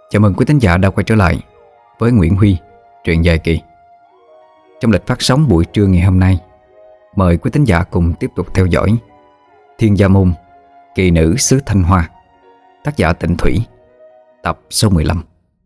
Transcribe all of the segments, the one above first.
Chào mừng quý thính giả đã quay trở lại với Nguyễn Huy, truyện dài kỳ. Trong lịch phát sóng buổi trưa ngày hôm nay, mời quý thính giả cùng tiếp tục theo dõi Thiên Gia Môn, Kỳ Nữ xứ Thanh Hoa, tác giả Tịnh Thủy, tập số 15.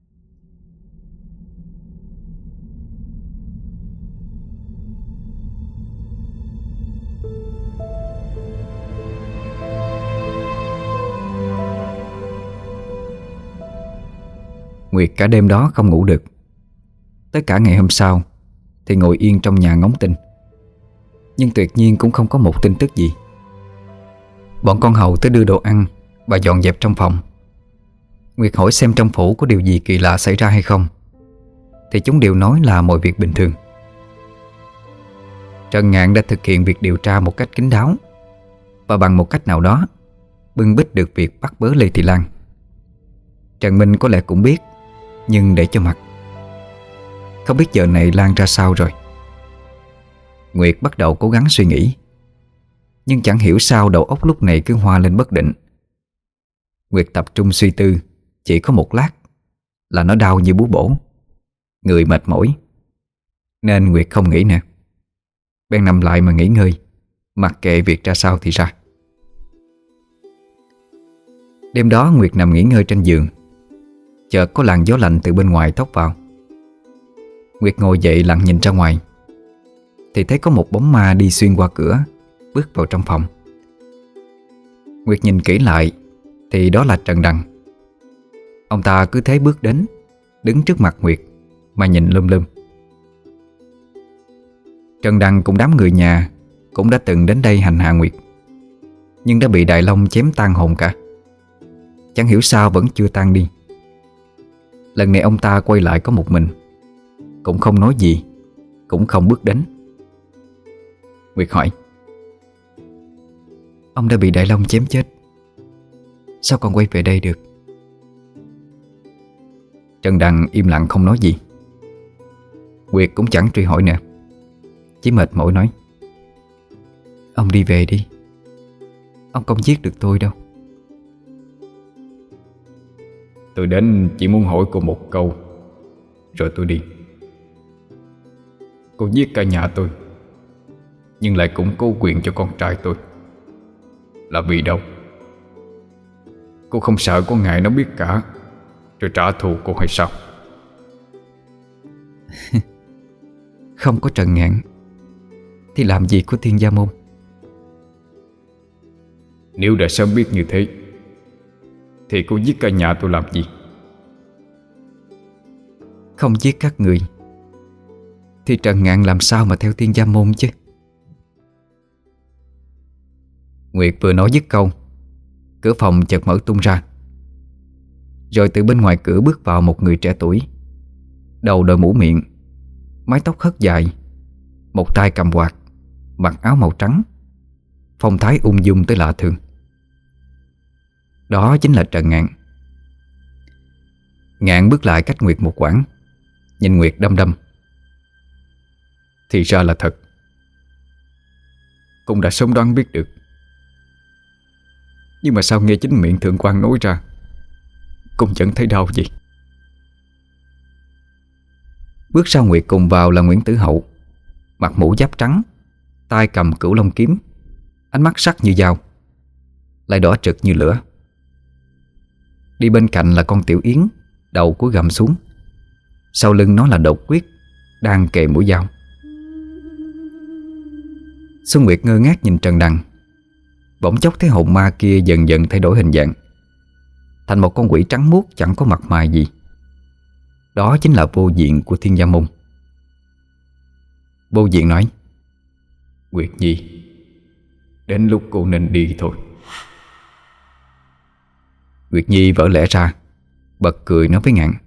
Nguyệt cả đêm đó không ngủ được. Tới cả ngày hôm sau thì ngồi yên trong nhà ngóng tin, nhưng tuyệt nhiên cũng không có một tin tức gì. Bọn con hầu tới đưa đồ ăn và dọn dẹp trong phòng. Nguyệt hỏi xem trong phủ có điều gì kỳ lạ xảy ra hay không, thì chúng đều nói là mọi việc bình thường. Trần Ngạn đã thực hiện việc điều tra một cách kín đáo, và bằng một cách nào đó bưng bít được việc bắt bớ Lê Thị Lan. Trần Minh có lẽ cũng biết, nhưng để cho mặt. Không biết giờ này Lan ra sao rồi. Nguyệt bắt đầu cố gắng suy nghĩ, nhưng chẳng hiểu sao đầu óc lúc này cứ hoa lên bất định. Nguyệt tập trung suy tư chỉ có một lát là nó đau như búa bổ, người mệt mỏi, nên Nguyệt không nghĩ nè. Bèn nằm lại mà nghỉ ngơi, mặc kệ việc ra sao thì ra. Đêm đó Nguyệt nằm nghỉ ngơi trên giường, chợt có làn gió lạnh từ bên ngoài thốc vào. Nguyệt ngồi dậy lặng nhìn ra ngoài, thì thấy có một bóng ma đi xuyên qua cửa, bước vào trong phòng. Nguyệt nhìn kỹ lại thì đó là Trần Đằng. Ông ta cứ thế bước đến, đứng trước mặt Nguyệt mà nhìn lum lum. Trần Đằng cùng đám người nhà cũng đã từng đến đây hành hạ Nguyệt, nhưng đã bị Đại Long chém tan hồn cả. Chẳng hiểu sao vẫn chưa tan đi. Lần này ông ta quay lại có một mình, cũng không nói gì, cũng không bước đến. Nguyệt hỏi: "Ông đã bị Đại Long chém chết, sao còn quay về đây được?" Trần Đằng im lặng không nói gì. Nguyệt cũng chẳng truy hỏi nữa, chỉ mệt mỏi nói: "Ông đi về đi, ông không giết được tôi đâu." "Tôi đến chỉ muốn hỏi cô một câu, rồi tôi đi. Cô giết cả nhà tôi, nhưng lại củng cố quyền cho con trai tôi, là vì đâu? Cô không sợ có ngày nó biết cả, rồi trả thù cô hay sao?" Không có Trần Ngạn thì làm gì có Thiên Gia Môn. Nếu đã sớm biết như thế thì cô giết cả nhà tôi làm gì? Không giết các người thì Trần Ngạn làm sao mà theo Thiên Gia Môn chứ? Nguyệt vừa nói dứt câu, cửa phòng chợt mở tung ra. Rồi từ bên ngoài cửa bước vào một người trẻ tuổi, đầu đội mũ miệng, mái tóc hất dài, một tay cầm quạt, mặc áo màu trắng, phong thái ung dung tới lạ thường. Đó chính là Trần Ngạn. Ngạn bước lại cách Nguyệt một quãng, nhìn Nguyệt đăm đăm. Thì ra là thật. Cũng đã sớm đoán biết được, nhưng mà sao nghe chính miệng thượng quan nói ra cũng chẳng thấy đau gì. Bước sau Nguyệt cùng vào là Nguyễn Tử Hậu, mặc mũ giáp trắng, tay cầm cửu long kiếm, ánh mắt sắc như dao, lại đỏ trực như lửa. Đi bên cạnh là con Tiểu Yến, đầu cúi gằm xuống, sau lưng nó là Đột Quyết đang kề mũi dao. Xuân Nguyệt ngơ ngác nhìn Trần Đằng. Bỗng chốc thấy hồn ma kia dần dần thay đổi hình dạng, thành một con quỷ trắng muốt chẳng có mặt mày gì. Đó chính là Vô Diện của Thiên Gia Môn. Vô Diện nói: "Nguyệt Nhi, đến lúc cô nên đi thôi." Nguyệt Nhi vỡ lẽ ra, bật cười nói với Ngạn: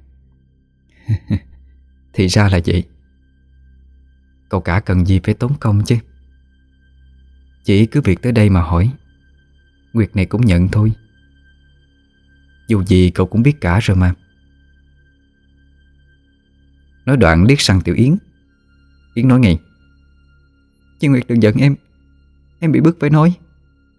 "Thì ra là vậy. Cậu cả cần gì phải tốn công chứ. Chỉ cứ việc tới đây mà hỏi, Nguyệt này cũng nhận thôi. Dù gì cậu cũng biết cả rồi mà." Nói đoạn liếc sang Tiểu Yến. Yến nói ngay: "Chị Nguyệt đừng giận em bị bức phải nói.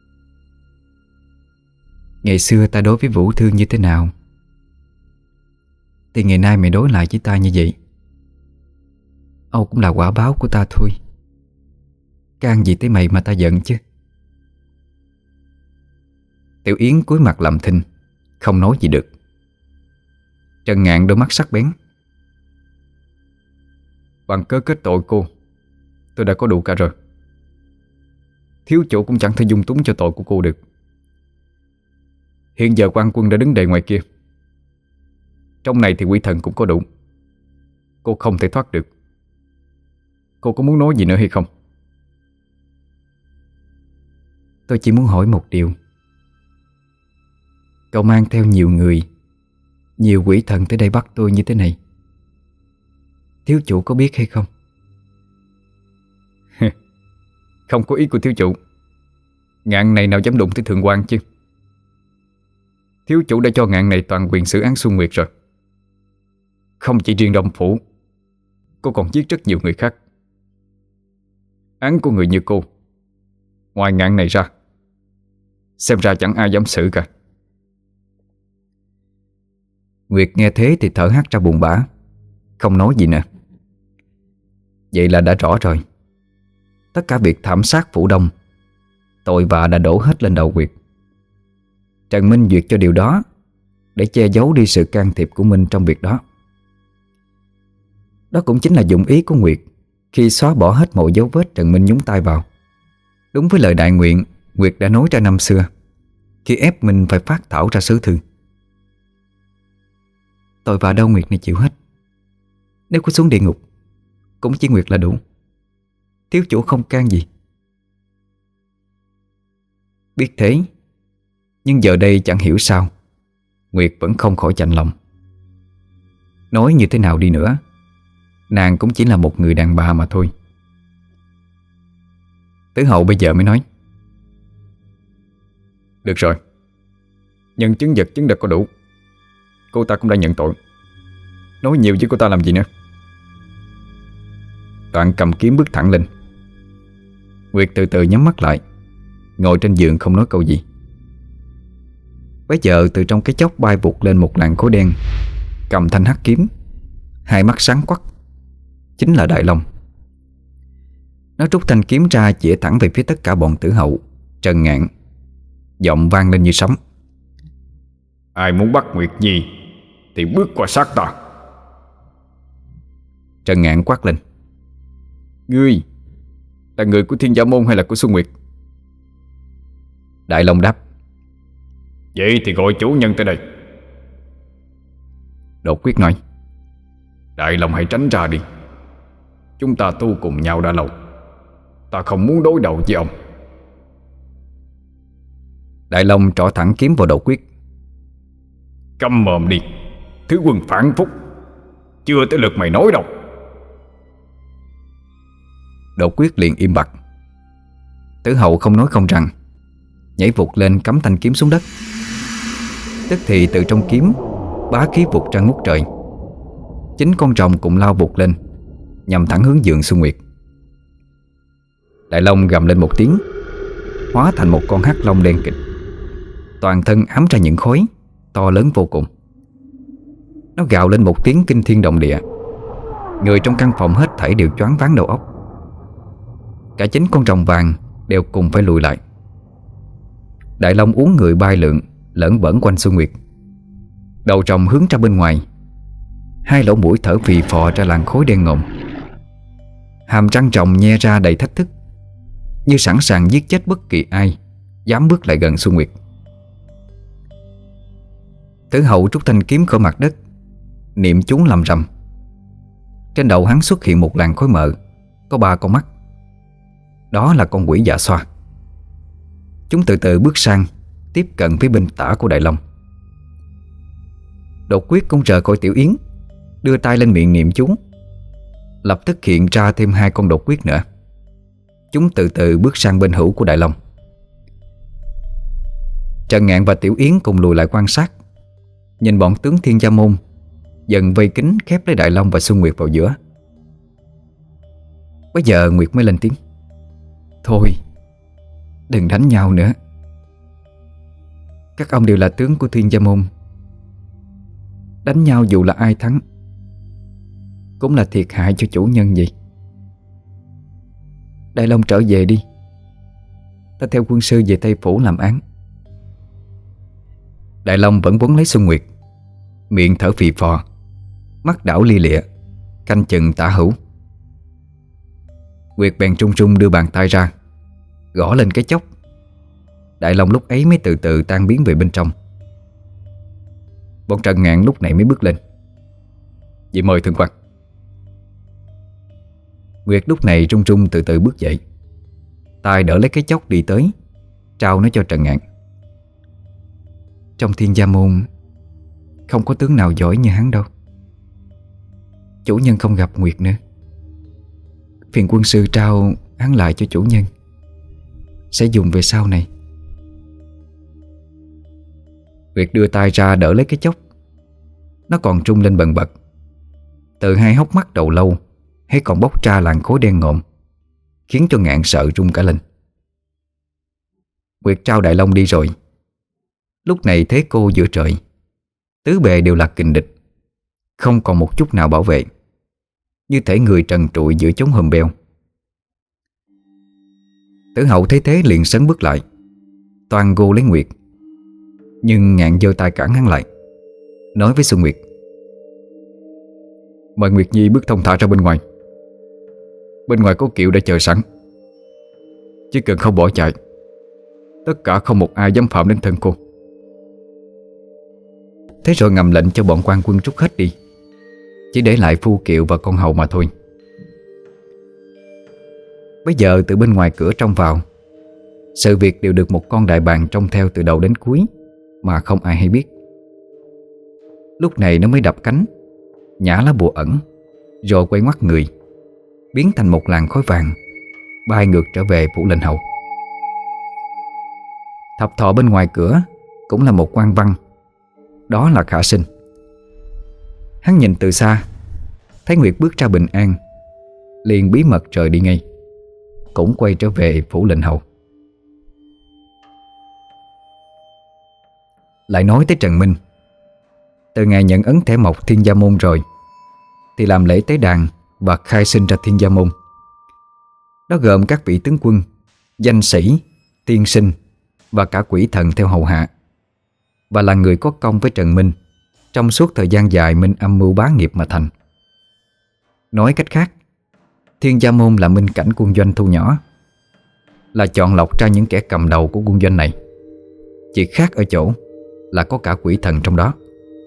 Ngày xưa ta đối với Vũ Thương như thế nào thì ngày nay mày đối lại với ta như vậy, Âu cũng là quả báo của ta thôi. Can gì tới mày mà ta giận chứ. Tiểu Yến cúi mặt làm thinh, không nói gì được. Trần Ngạn đôi mắt sắc bén. Bằng cớ kết tội cô, tôi đã có đủ cả rồi. Thiếu chủ cũng chẳng thể dung túng cho tội của cô được. Hiện giờ quan quân đã đứng đợi ngoài kia. Trong này thì quỷ thần cũng có đủ. Cô không thể thoát được. Cô có muốn nói gì nữa hay không? Tôi chỉ muốn hỏi một điều. Cậu mang theo nhiều người, nhiều quỷ thần tới đây bắt tôi như thế này, thiếu chủ có biết hay không? Không có ý của thiếu chủ. Ngạn này nào dám đụng tới thượng quan chứ. Thiếu chủ đã cho ngạn này toàn quyền xử án Xuân Nguyệt rồi. Không chỉ riêng Đông Phủ, cô còn giết rất nhiều người khác. Án của người như cô, ngoài ngạn này ra, xem ra chẳng ai dám xử cả. Nguyệt nghe thế thì thở hắt ra buồn bã, không nói gì nữa. Vậy là đã rõ rồi. Tất cả việc thảm sát Phủ Đông, tội vạ đã đổ hết lên đầu Nguyệt. Trần Minh duyệt cho điều đó để che giấu đi sự can thiệp của Minh trong việc đó. Đó cũng chính là dụng ý của Nguyệt khi xóa bỏ hết mọi dấu vết Trần Minh nhúng tay vào. Đúng với lời đại nguyện Nguyệt đã nói ra năm xưa, khi ép mình phải phát thảo ra sứ thư. Tội vạ đâu Nguyệt này chịu hết. Nếu có xuống địa ngục cũng chỉ Nguyệt là đủ. Thiếu chủ không can gì. Biết thế, nhưng giờ đây chẳng hiểu sao Nguyệt vẫn không khỏi chạnh lòng. Nói như thế nào đi nữa, nàng cũng chỉ là một người đàn bà mà thôi. Tứ hậu bây giờ mới nói: Được rồi, nhân chứng vật chứng đã có đủ. Cô ta cũng đã nhận tội. Nói nhiều với cô ta làm gì nữa. Đoạn cầm kiếm bước thẳng lên. Nguyệt từ từ nhắm mắt lại, ngồi trên giường không nói câu gì. Bấy giờ từ trong cái chốc bay vụt lên một làn khói đen, cầm thanh hắc kiếm, hai mắt sáng quắc. Chính là Đại Long. Nó rút thanh kiếm ra chĩa thẳng về phía tất cả bọn Tử Hậu, Trần Ngạn. Giọng vang lên như sấm: Ai muốn bắt Nguyệt Nhi thì bước qua sát ta. Trần Ngạn quát lên: Ngươi là người của Thiên Giả Môn hay là của Xuân Nguyệt? Đại Long đáp: Vậy thì gọi chủ nhân tới đây. Đột Quyết nói: Đại Long hãy tránh ra đi. Chúng ta tu cùng nhau đã lâu, ta không muốn đối đầu với ông. Đại Long trỏ thẳng kiếm vào Đột Quyết. Câm mồm đi, thứ quân phản phúc. Chưa tới lượt mày nói đâu. Đột Quyết liền im bặt. Tử Hậu không nói không rằng, nhảy vụt lên cắm thanh kiếm xuống đất. Tức thì từ trong kiếm bá khí vụt ra ngút trời. Chính con rồng cũng lao vụt lên, nhằm thẳng hướng giường Xuân Nguyệt. Đại Long gầm lên một tiếng, hóa thành một con hắc long đen kịt, toàn thân ám ra những khói to lớn vô cùng. Nó gào lên một tiếng kinh thiên động địa. Người trong căn phòng hết thảy đều choáng váng đầu óc. Cả chính con rồng vàng đều cùng phải lùi lại. Đại Long uốn người bay lượn lởn vởn quanh Xuân Nguyệt. Đầu rồng hướng ra bên ngoài, hai lỗ mũi thở phì phò ra làn khói đen ngòm. Hàm răng rồng nhe ra đầy thách thức, như sẵn sàng giết chết bất kỳ ai dám bước lại gần Xuân Nguyệt. Tử Hậu rút thanh kiếm khỏi mặt đất, niệm chú lầm rầm. Trên đầu hắn xuất hiện một làn khói mờ, có 3 con mắt. Đó là con quỷ Dạ Xoa. Chúng từ từ bước sang, tiếp cận phía bên tả của Đại Long. Đột Quyết cũng rời khỏi Tiểu Yến, đưa tay lên miệng niệm chú. Lập tức hiện ra thêm 2 con Đột Quyết nữa. Chúng từ từ bước sang bên hữu của Đại Long. Trần Ngạn và Tiểu Yến cùng lùi lại quan sát, nhìn bọn tướng Thiên Gia Môn dần vây kín khép lấy Đại Long và Xuân Nguyệt vào giữa. Bây giờ Nguyệt mới lên tiếng: Thôi, đừng đánh nhau nữa. Các ông đều là tướng của Thiên Gia Môn. Đánh nhau dù là ai thắng cũng là thiệt hại cho chủ nhân vậy. Đại Long trở về đi, ta theo quân sư về Tây Phủ làm án. Đại Long vẫn quấn lấy Xuân Nguyệt, miệng thở phì phò, mắt đảo lia lịa, canh chừng tả hữu. Nguyệt bèn trung trung đưa bàn tay ra, gõ lên cái chốc. Đại Long lúc ấy mới từ từ tan biến về bên trong. Bọn Trần Ngạn lúc này mới bước lên. Vậy mời thượng quan. Nguyệt lúc này trung trung từ từ bước dậy, tay đỡ lấy cái chốc đi tới, trao nó cho Trần Ngạn. Trong Thiên Gia Môn không có tướng nào giỏi như hắn đâu. Chủ nhân không gặp Nguyệt nữa, phiền quân sư trao hắn lại cho chủ nhân, sẽ dùng về sau này. Nguyệt đưa tay ra đỡ lấy cái chốc. Nó còn trung lên bần bật. Từ hai hốc mắt đầu lâu hay còn bốc ra làn khối đen ngộm, khiến cho Ngạn sợ run cả lên. Nguyệt trao Đại Long đi rồi. Lúc này thế cô giữa trời, tứ bề đều là kình địch, không còn một chút nào bảo vệ, như thể người trần trụi giữa chốn hùm beo. Tử Hậu thấy thế liền sấn bước lại, toàn gô lấy Nguyệt. Nhưng Ngạn giơ tay cản hắn lại, nói với Xuân Nguyệt: Mời Nguyệt Nhi bước thông thả ra bên ngoài. Bên ngoài có kiệu đã chờ sẵn, chỉ cần không bỏ chạy, tất cả không một ai dám phạm đến thân cô. Thế rồi ngầm lệnh cho bọn quan quân trút hết đi, chỉ để lại phu kiệu và con hầu mà thôi. Bây giờ từ bên ngoài cửa trong vào, sự việc đều được một con đại bàng trông theo từ đầu đến cuối mà không ai hay biết. Lúc này nó mới đập cánh, nhả lá bùa ẩn, rồi quay ngoắt người, biến thành một làn khói vàng, bay ngược trở về phủ lệnh hầu. Thập thọ bên ngoài cửa cũng là một quan văn, đó là Khả Sinh. Hắn nhìn từ xa, thấy Nguyệt bước ra bình an, liền bí mật rời đi ngay, cũng quay trở về phủ lệnh hầu. Lại nói tới Trần Minh. Từ ngày nhận ấn thẻ mộc Thiên Gia Môn rồi, thì làm lễ tế đàn và khai sinh ra Thiên Gia Môn. Đó gồm các vị tướng quân, danh sĩ, tiên sinh và cả quỷ thần theo hầu hạ, và là người có công với Trần Minh trong suốt thời gian dài Minh âm mưu bá nghiệp mà thành. Nói cách khác, Thiên Gia Môn là minh cảnh quân doanh thu nhỏ, là chọn lọc ra những kẻ cầm đầu của quân doanh này. Chỉ khác ở chỗ là có cả quỷ thần trong đó.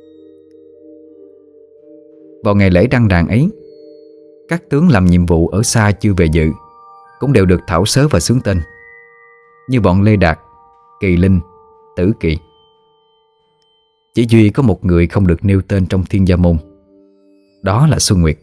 Vào ngày lễ đăng đàn ấy, các tướng làm nhiệm vụ ở xa chưa về dự cũng đều được thảo sớ và xướng tên, như bọn Lê Đạt, Kỳ Linh, Tử Kỳ. Chỉ duy có một người không được nêu tên trong Thiên Gia Môn, đó là Xuân Nguyệt.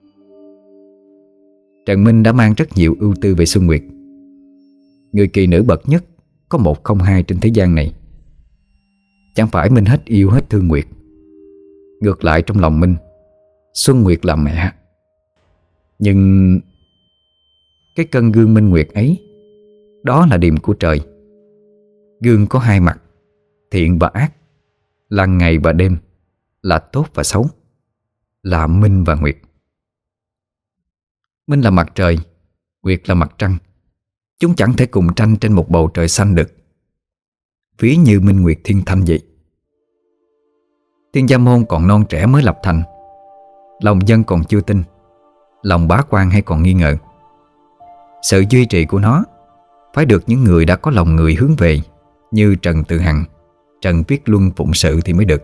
Trần Minh đã mang rất nhiều ưu tư về Xuân Nguyệt. Người kỳ nữ bậc nhất, có một không hai trên thế gian này. Chẳng phải Minh hết yêu hết thương Nguyệt. Ngược lại trong lòng Minh, Xuân Nguyệt là mẹ. Nhưng cái cân gương minh nguyệt ấy, đó là điềm của trời. Gương có hai mặt, thiện và ác, là ngày và đêm, là tốt và xấu, là Minh và Nguyệt. Minh là mặt trời, Nguyệt là mặt trăng. Chúng chẳng thể cùng tranh trên một bầu trời xanh được, ví như Minh Nguyệt Thiên Thanh vậy. Thiên Gia Môn còn non trẻ mới lập thành, lòng dân còn chưa tin, lòng bá quan hay còn nghi ngờ. Sự duy trì của nó phải được những người đã có lòng người hướng về, như Trần Tự Hằng, Trần Viết Luân phụng sự thì mới được.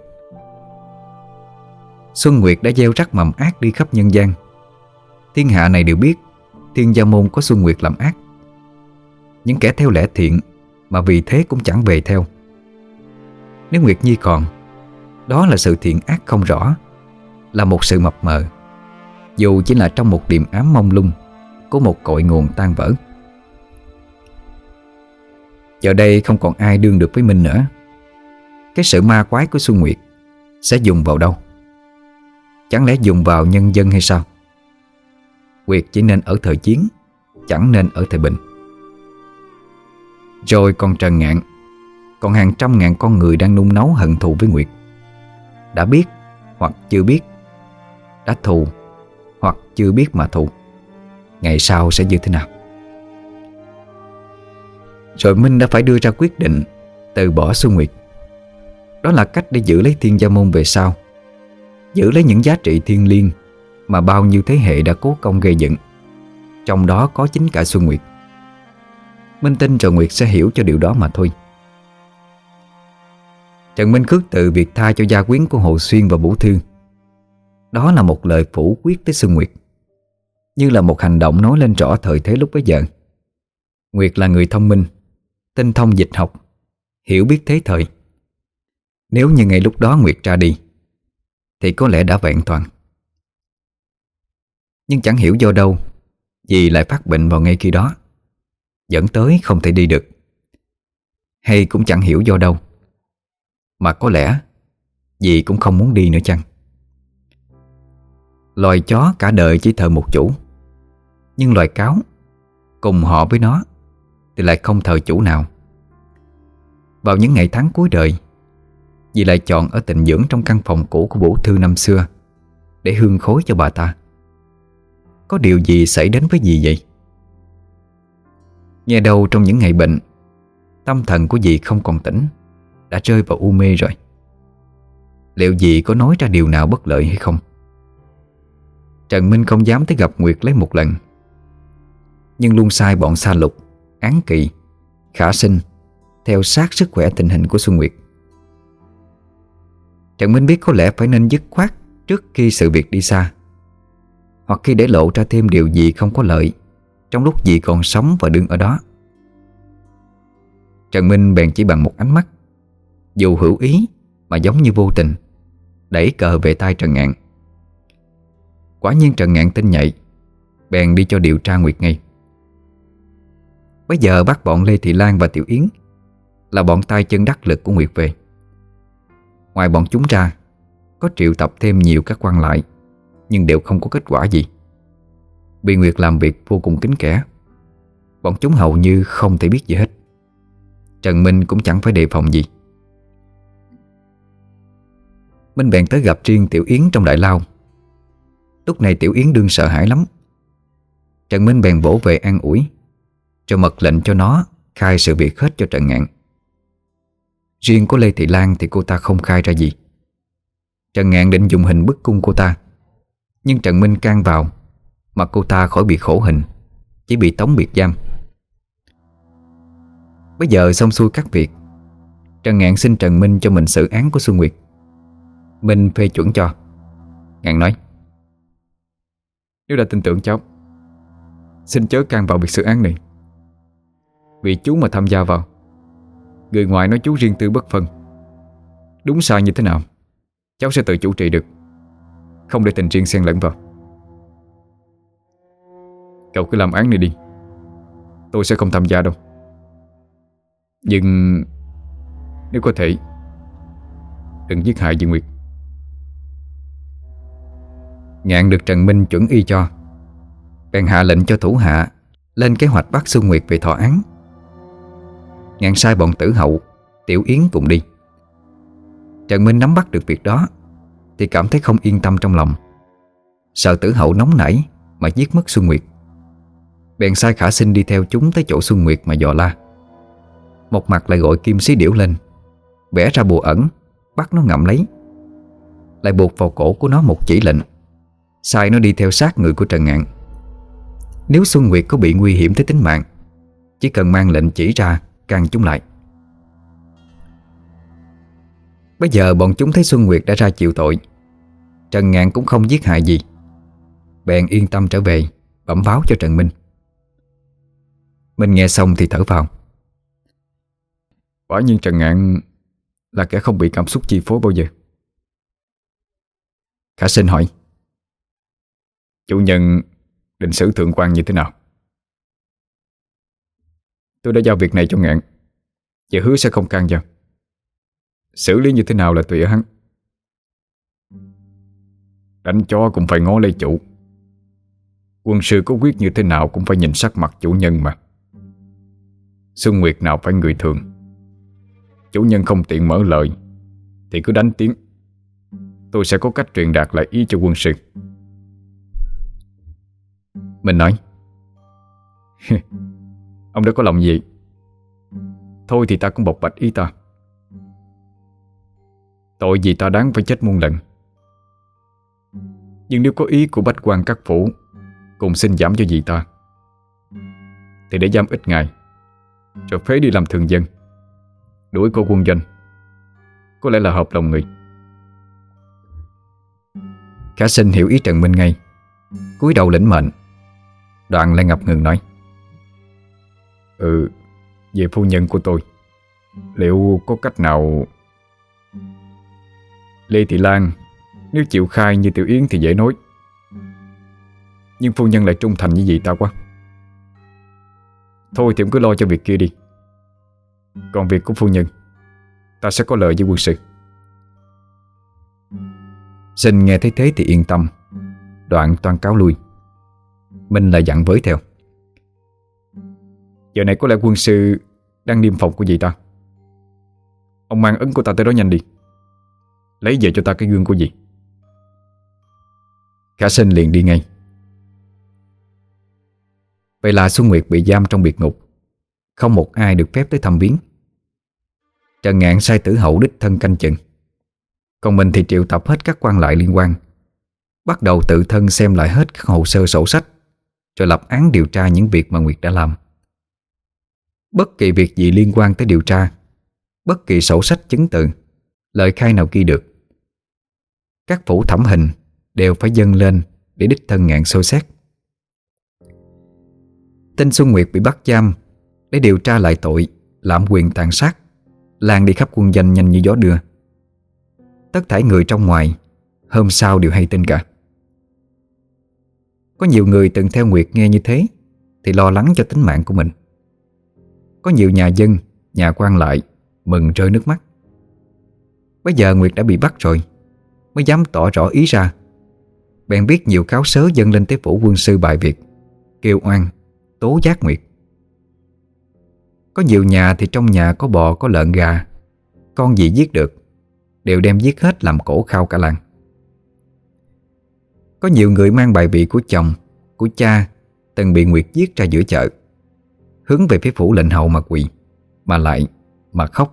Xuân Nguyệt đã gieo rắc mầm ác đi khắp nhân gian. Thiên hạ này đều biết Thiên Gia Môn có Xuân Nguyệt làm ác. Những kẻ theo lẽ thiện mà vì thế cũng chẳng về theo. Nếu Nguyệt Nhi còn, đó là sự thiện ác không rõ, là một sự mập mờ, dù chỉ là trong một điềm ám mông lung của một cội nguồn tan vỡ. Giờ đây không còn ai đương được với Minh nữa. Cái sự ma quái của Xuân Nguyệt sẽ dùng vào đâu? Chẳng lẽ dùng vào nhân dân hay sao? Nguyệt chỉ nên ở thời chiến, chẳng nên ở thời bình. Rồi còn Trần Ngạn, còn hàng trăm ngàn con người đang nung nấu hận thù với Nguyệt. Đã biết hoặc chưa biết, đã thù hoặc chưa biết mà thù, ngày sau sẽ như thế nào. Rồi Minh đã phải đưa ra quyết định từ bỏ Xuân Nguyệt. Đó là cách để giữ lấy Thiên Gia Môn về sau, giữ lấy những giá trị thiêng liêng mà bao nhiêu thế hệ đã cố công gây dựng, trong đó có chính cả Xuân Nguyệt. Minh tin Trần Nguyệt sẽ hiểu cho điều đó mà thôi. Trần Minh khước từ việc tha cho gia quyến của Hồ Xuyên và Vũ Thư. Đó là một lời phủ quyết tới Xuân Nguyệt, như là một hành động nói lên rõ thời thế lúc bấy giờ. Nguyệt là người thông minh, tinh thông dịch học, hiểu biết thế thời. Nếu như ngay lúc đó Nguyệt ra đi thì có lẽ đã vẹn toàn. Nhưng chẳng hiểu do đâu dì lại phát bệnh vào ngay khi đó, dẫn tới không thể đi được. Hay cũng chẳng hiểu do đâu, mà có lẽ dì cũng không muốn đi nữa chăng. Loài chó cả đời chỉ thờ một chủ, nhưng loài cáo cùng họ với nó thì lại không thờ chủ nào. Vào những ngày tháng cuối đời, dì lại chọn ở tịnh dưỡng trong căn phòng cũ của Vũ Thư năm xưa để hương khói cho bà ta. Có điều gì xảy đến với dì vậy? Nghe đâu trong những ngày bệnh, tâm thần của dì không còn tỉnh, đã rơi vào u mê rồi. Liệu dì có nói ra điều nào bất lợi hay không? Trần Minh không dám tới gặp Nguyệt lấy một lần, nhưng luôn sai bọn Sa Lục, Án Kỵ, Khả Sinh theo sát sức khỏe tình hình của Xuân Nguyệt. Trần Minh biết có lẽ phải nên dứt khoát trước khi sự việc đi xa, hoặc khi để lộ ra thêm điều gì không có lợi trong lúc dì còn sống và đứng ở đó. Trần Minh bèn chỉ bằng một ánh mắt, dù hữu ý mà giống như vô tình, đẩy cờ về tay Trần Ngạn. Quả nhiên Trần Ngạn tin nhạy, bèn đi cho điều tra Nguyệt ngay. Bây giờ bắt bọn Lê Thị Lan và Tiểu Yến là bọn tay chân đắc lực của Nguyệt về. Ngoài bọn chúng ra, có triệu tập thêm nhiều các quan lại, nhưng đều không có kết quả gì. Vì Nguyệt làm việc vô cùng kín kẽ, bọn chúng hầu như không thể biết gì hết. Trần Minh cũng chẳng phải đề phòng gì. Minh bèn tới gặp riêng Tiểu Yến trong đại lao. Lúc này Tiểu Yến đương sợ hãi lắm. Trần Minh bèn vỗ về an ủi, cho mật lệnh cho nó khai sự việc hết cho Trần Ngạn. Riêng của Lê Thị Lan thì cô ta không khai ra gì. Trần Ngạn định dùng hình bức cung cô ta, nhưng Trần Minh can vào mà cô ta khỏi bị khổ hình, chỉ bị tống biệt giam. Bây giờ xong xuôi các việc, Trần Ngạn xin Trần Minh cho mình xử án của Xuân Nguyệt. Minh phê chuẩn cho. Ngạn nói: "Nếu đã tin tưởng cháu, xin chớ can vào việc xử án này. Vì chú mà tham gia vào, người ngoài nói chú riêng tư bất phân. Đúng sai như thế nào, cháu sẽ tự chủ trì được, không để tình riêng xen lẫn vào. Cậu cứ làm án này đi, tôi sẽ không tham gia đâu. Nhưng nếu có thể, đừng giết hại Dư Nguyệt." Ngạn được Trần Minh chuẩn y cho, bèn hạ lệnh cho thủ hạ lên kế hoạch bắt Xuân Nguyệt về thọ án. Ngạn sai bọn Tử Hậu, Tiểu Yến cùng đi. Trần Minh nắm bắt được việc đó thì cảm thấy không yên tâm trong lòng, sợ Tử Hậu nóng nảy mà giết mất Xuân Nguyệt. Bèn sai Khả Sinh đi theo chúng tới chỗ Xuân Nguyệt mà dò la. Một mặt lại gọi Kim Xí Điểu lên, vẽ ra bùa ẩn, bắt nó ngậm lấy, lại buộc vào cổ của nó một chỉ lệnh, sai nó đi theo sát người của Trần Ngạn. Nếu Xuân Nguyệt có bị nguy hiểm tới tính mạng, chỉ cần mang lệnh chỉ ra can chúng lại. Bây giờ bọn chúng thấy Xuân Nguyệt đã ra chịu tội, Trần Ngạn cũng không giết hại gì, bèn yên tâm trở về bẩm báo cho Trần Minh. Minh nghe xong thì thở phào. Quả nhiên Trần Ngạn là kẻ không bị cảm xúc chi phối bao giờ. Khả Sinh hỏi: "Chủ nhân định xử thượng quan như thế nào?" "Tôi đã giao việc này cho Ngạn, và hứa sẽ không can vào. Xử lý như thế nào là tùy ở hắn. Đánh chó cũng phải ngó lấy chủ. Quân sư có quyết như thế nào cũng phải nhìn sắc mặt chủ nhân mà. Xuân Nguyệt nào phải người thường. Chủ nhân không tiện mở lời thì cứ đánh tiếng. tôi sẽ có cách truyền đạt lại ý cho quân sư. Mình nói: Ông đã có lòng gì, thôi thì ta cũng bộc bạch ý ta. Tội gì ta đáng phải chết muôn lần. Nhưng nếu có ý của bách quan các phủ cùng xin giảm cho dì ta, thì để giam ít ngày rồi phế đi làm thường dân, đuổi cô quân doanh, có lẽ là hợp lòng người. Khả Sinh hiểu ý Trần Minh ngay, cúi đầu lĩnh mệnh. Đoạn lại ngập ngừng nói: Về phu nhân của tôi, liệu có cách nào? Lê Thị Lan nếu chịu khai như Tiểu Yến thì dễ nói, nhưng phu nhân lại trung thành với dì ta quá. Thôi thì ông cứ lo cho việc kia đi, còn việc của phu nhân ta sẽ có lời với quân sư. Sinh nghe thấy thế thì yên tâm, đoạn toan cáo lui. Minh lại dặn với theo: Giờ này có lẽ quân sư đang niêm phòng của dì ta. Ông mang ấn của ta tới đó nhanh đi, lấy về cho ta cái gương của dì. Khả Sinh liền đi ngay. Vậy là Xuân Nguyệt bị giam trong biệt ngục, không một ai được phép tới thăm viếng. Trần Ngạn sai Tử Hậu đích thân canh chừng, còn mình thì triệu tập hết các quan lại liên quan, bắt đầu tự thân xem lại hết các hồ sơ sổ sách, rồi lập án điều tra những việc mà Nguyệt đã làm. Bất kỳ việc gì liên quan tới điều tra, bất kỳ sổ sách chứng từ, lời khai nào ghi được, các phủ thẩm hình đều phải dâng lên để đích thân Ngạn soi xét. Tin Xuân Nguyệt bị bắt giam để điều tra lại tội lạm quyền tàn sát lan đi khắp quân doanh nhanh như gió đưa. Tất thảy người trong ngoài hôm sau đều hay tin cả. Có nhiều người từng theo Nguyệt nghe như thế thì lo lắng cho tính mạng của mình. Có nhiều nhà dân, nhà quan lại mừng rơi nước mắt. Bây giờ Nguyệt đã bị bắt rồi mới dám tỏ rõ ý ra, bèn viết nhiều cáo sớ dâng lên tới phủ quân sư bài việc, kêu oan, tố giác Nguyệt. Có nhiều nhà thì trong nhà có bò có lợn gà, con gì giết được đều đem giết hết làm cổ khao cả làng. Có nhiều người mang bài vị của chồng, của cha từng bị Nguyệt giết ra giữa chợ, hướng về phía phủ lệnh hầu mà quỳ, mà lại mà khóc.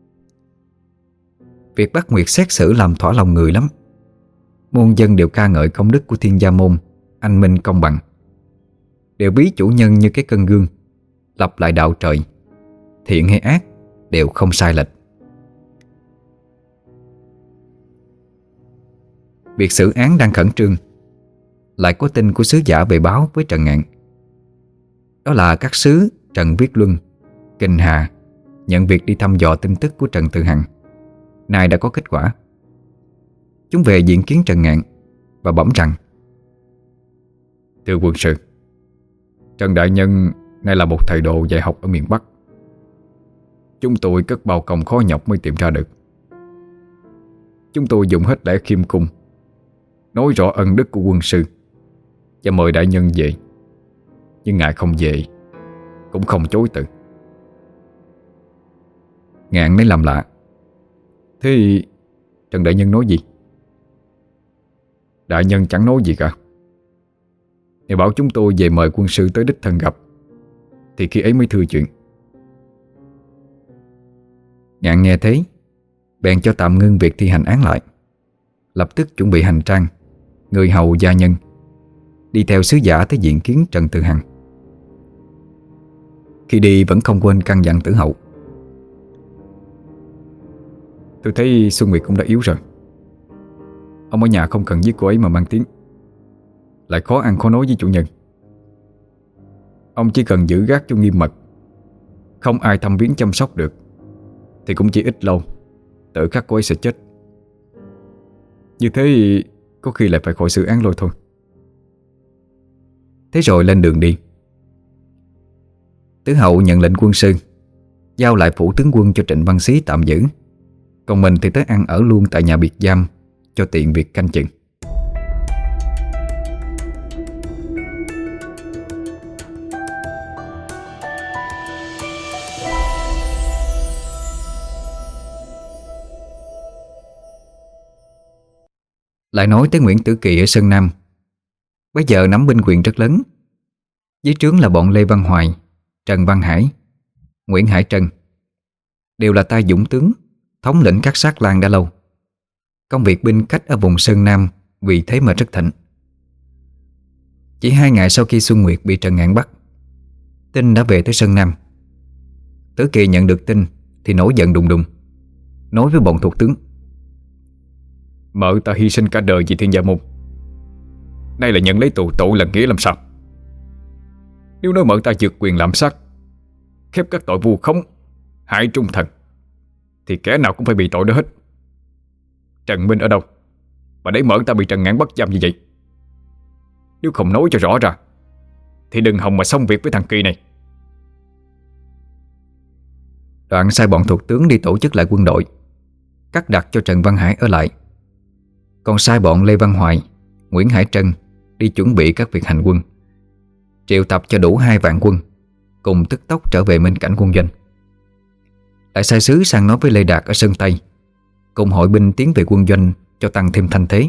Việc bắt Nguyệt xét xử làm thỏa lòng người lắm. Muôn dân đều ca ngợi công đức của Thiên Gia Môn, anh minh công bằng, đều ví chủ nhân như cái cân gương, lập lại đạo trời, thiện hay ác đều không sai lệch. Việc xử án đang khẩn trương, lại có tin của sứ giả về báo với Trần Ngạn. Đó là các sứ Trần Viết Luân, Kình Hà nhận việc đi thăm dò tin tức của Trần Tự Hằng, nay đã có kết quả. Chúng về diện kiến Trần Ngạn và bẩm rằng: Thưa quân sư, Trần Đại Nhân nay là một thầy đồ dạy học ở miền Bắc. Chúng tôi cất bao công khó nhọc mới tìm ra được. Chúng tôi dùng hết lẽ khiêm cung, nói rõ ân đức của quân sư và mời đại nhân về. Nhưng ngài không về, cũng không chối từ. Ngạn lấy làm lạ: Thế Trần Đại Nhân nói gì? Đại nhân chẳng nói gì cả. Nếu bảo chúng tôi về mời quân sư tới đích thân gặp, thì khi ấy mới thưa chuyện. Ngạn nghe thế bèn cho tạm ngưng việc thi hành án lại, lập tức chuẩn bị hành trang, người hầu gia nhân, đi theo sứ giả tới diện kiến Trần Tự Hằng. Khi đi vẫn không quên căn dặn Tử Hậu: Tôi thấy Xuân Nguyệt cũng đã yếu rồi. Ông ở nhà không cần giết cô ấy mà mang tiếng, lại khó ăn khó nói với chủ nhân. Ông chỉ cần giữ gác cho nghiêm mật, không ai thăm viếng chăm sóc được, thì cũng chỉ ít lâu tự khắc cô ấy sẽ chết. Như thế có khi lại phải khỏi xử án rồi thôi. Thế rồi lên đường đi. Tử Hậu nhận lệnh quân sư, giao lại phủ tướng quân cho Trịnh Văn Xí tạm giữ, còn mình thì tới ăn ở luôn tại nhà biệt giam cho tiện việc canh chừng. Lại nói tới Nguyễn Tử Kỳ ở Sơn Nam, bây giờ nắm binh quyền rất lớn. Dưới trướng là bọn Lê Văn Hoài, Trần Văn Hải, Nguyễn Hải Trân, đều là tay dũng tướng, thống lĩnh các sát lang đã lâu. Công việc binh cách ở vùng Sơn Nam vì thế mà rất thịnh. Chỉ 2 ngày sau khi Xuân Nguyệt bị Trần Ngạn bắt, tin đã về tới Sơn Nam. Tử Kỳ nhận được tin thì nổi giận đùng đùng, nói với bọn thuộc tướng: Mợ ta hy sinh cả đời vì Thiên Gia Môn, nay là nhận lấy tù tội là nghĩa làm sao? Nếu nói mợ ta vượt quyền lạm sát, khép các tội vu khống, hại trung thần, thì kẻ nào cũng phải bị tội đó hết. Trần Minh ở đâu mà để mợ ta bị Trần Ngạn bắt giam như vậy? Nếu không nói cho rõ ra thì đừng hòng mà xong việc với thằng Kỳ này. Đoạn sai bọn thuộc tướng đi tổ chức lại quân đội, cắt đặt cho Trần Văn Hải ở lại. Còn sai bọn Lê Văn Hoài, Nguyễn Hải Trân đi chuẩn bị các việc hành quân, triệu tập cho đủ 2 vạn quân, cùng tức tốc trở về Minh Cảnh quân doanh. Lại sai sứ sang nói với Lê Đạt ở Sơn Tây, cùng hội binh tiến về quân doanh cho tăng thêm thanh thế.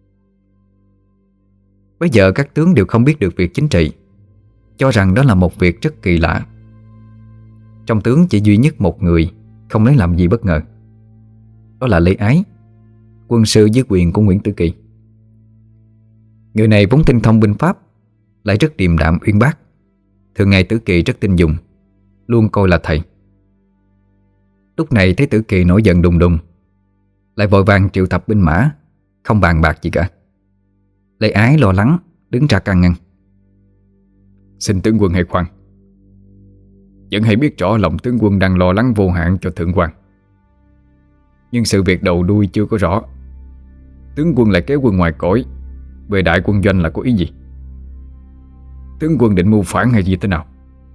Bây giờ các tướng đều không biết được việc chính trị, cho rằng đó là một việc rất kỳ lạ. Trong tướng chỉ duy nhất một người không lấy làm gì bất ngờ, đó là Lê Ái, quân sư dưới quyền của Nguyễn Tử Kỳ. Người này vốn tinh thông binh pháp, lại rất điềm đạm uyên bác, thường ngày Tử Kỳ rất tin dùng, luôn coi là thầy. Lúc này thấy Tử Kỳ nổi giận đùng đùng, lại vội vàng triệu tập binh mã, không bàn bạc gì cả. Lê Ái lo lắng đứng ra can ngăn: Xin tướng quân hãy khoan, vẫn hãy biết rõ lòng tướng quân đang lo lắng vô hạn cho thượng quan. Nhưng sự việc đầu đuôi chưa có rõ, tướng quân lại kéo quân ngoài cõi về đại quân doanh là có ý gì? Tướng quân định mưu phản hay gì thế nào?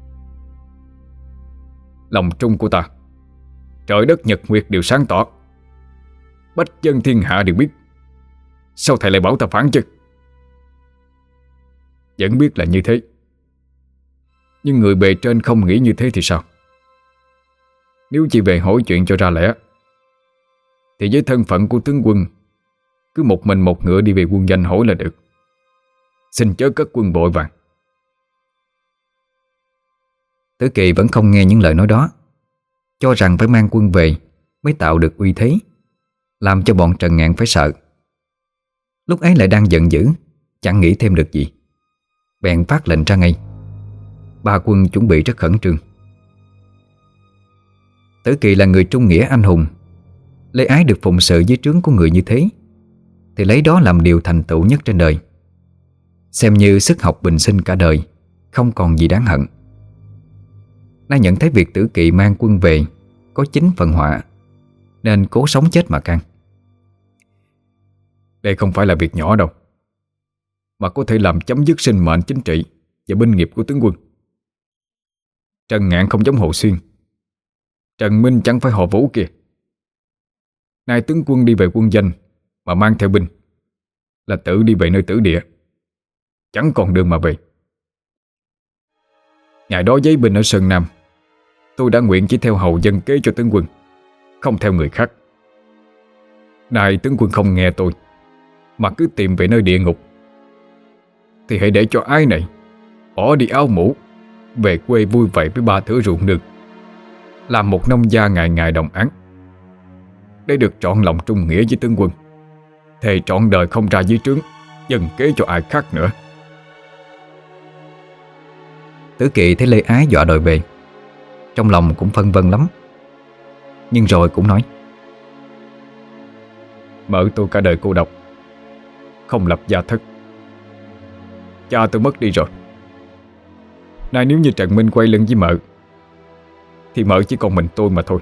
Lòng trung của ta, trời đất nhật nguyệt đều sáng tỏ, bách dân thiên hạ đều biết. Sao thầy lại bảo ta phản chứ? Vẫn biết là như thế, nhưng người bề trên không nghĩ như thế thì sao? Nếu chỉ về hỏi chuyện cho ra lẽ, thì với thân phận của tướng quân, cứ một mình một ngựa đi về quân doanh hỏi là được. Xin chớ cất quân vội vàng. Tử Kỳ vẫn không nghe những lời nói đó, cho rằng phải mang quân về mới tạo được uy thế, làm cho bọn Trần Ngạn phải sợ. Lúc ấy lại đang giận dữ, chẳng nghĩ thêm được gì, bèn phát lệnh ra ngay. 3 quân chuẩn bị rất khẩn trương. Tử Kỳ là người trung nghĩa anh hùng. Lê Ái được phụng sự dưới trướng của người như thế thì lấy đó làm điều thành tựu nhất trên đời, xem như sức học bình sinh cả đời, không còn gì đáng hận. Nay nhận thấy việc Tử Kỳ mang quân về có chính phần họa, nên cố sống chết mà can. Đây không phải là việc nhỏ đâu, mà có thể làm chấm dứt sinh mệnh chính trị và binh nghiệp của tướng quân. Trần Ngạn không giống Hồ Xuyên, Trần Minh chẳng phải họ Vũ kìa. Nay tướng quân đi về quân doanh mà mang theo binh, là tự đi về nơi tử địa, chẳng còn đường mà về. Ngày đó giấy binh ở Sơn Nam, tôi đã nguyện chỉ theo hầu dân kế cho tướng quân, không theo người khác. Nay tướng quân không nghe tôi, mà cứ tìm về nơi địa ngục, thì hãy để cho ái này bỏ đi áo mũ, về quê vui vẻ với 3 thửa ruộng nương, làm một nông gia ngày ngày đồng áng, để được trọn lòng trung nghĩa với tướng quân, thề trọn đời không ra dưới trướng dần kế cho ai khác nữa. Tử Kỳ thấy Lê Ái dọa đòi về, trong lòng cũng phân vân lắm, nhưng rồi cũng nói: Mợ tôi cả đời cô độc, không lập gia thất. Cha tôi mất đi rồi. Nay nếu như Trần Minh quay lưng với mợ, thì mợ chỉ còn mình tôi mà thôi.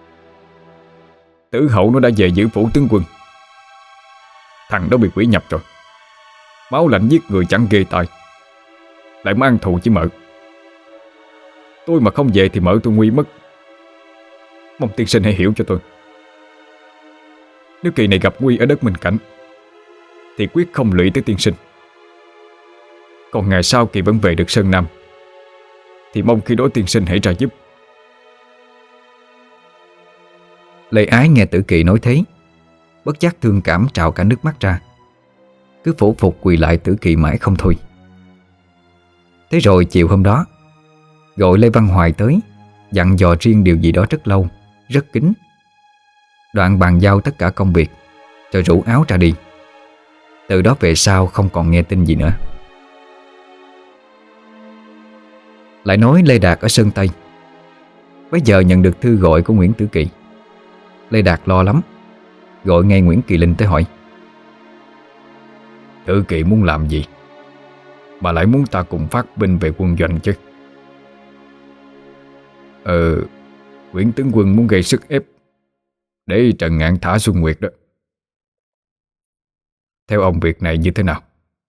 Tử Hậu nó đã về giữ phủ tướng quân. Thằng đó bị quỷ nhập rồi, máu lạnh giết người chẳng ghê tai, lại mang thù với mợ. Tôi mà không về thì mợ tôi nguy mất. Mong tiên sinh hãy hiểu cho tôi. Nếu kỳ này gặp nguy ở đất Minh Cảnh, thì quyết không lụy tới tiên sinh. Còn ngày sau kỳ vẫn về được Sơn Nam, thì mong khi đó tiên sinh hãy ra giúp. Lê Ái nghe Tử Kỳ nói thế, bất giác thương cảm trào cả nước mắt ra, cứ phủ phục quỳ lại Tử Kỳ mãi không thôi. Thế rồi chiều hôm đó, gọi Lê Văn Hoài tới, dặn dò riêng điều gì đó rất lâu, rất kín. Đoạn bàn giao tất cả công việc, rồi rủ áo ra đi. Từ đó về sau không còn nghe tin gì nữa. Lại nói Lê Đạt ở Sơn Tây, bây giờ nhận được thư gọi của Nguyễn Tử Kỳ. Lê Đạt lo lắm, gọi ngay Nguyễn Kỳ Linh tới hỏi: Tử Kỳ muốn làm gì mà lại muốn ta cùng phát binh về quân doanh chứ? Nguyễn tướng quân muốn gây sức ép để Trần Ngạn thả Xuân Nguyệt đó. Theo ông việc này như thế nào?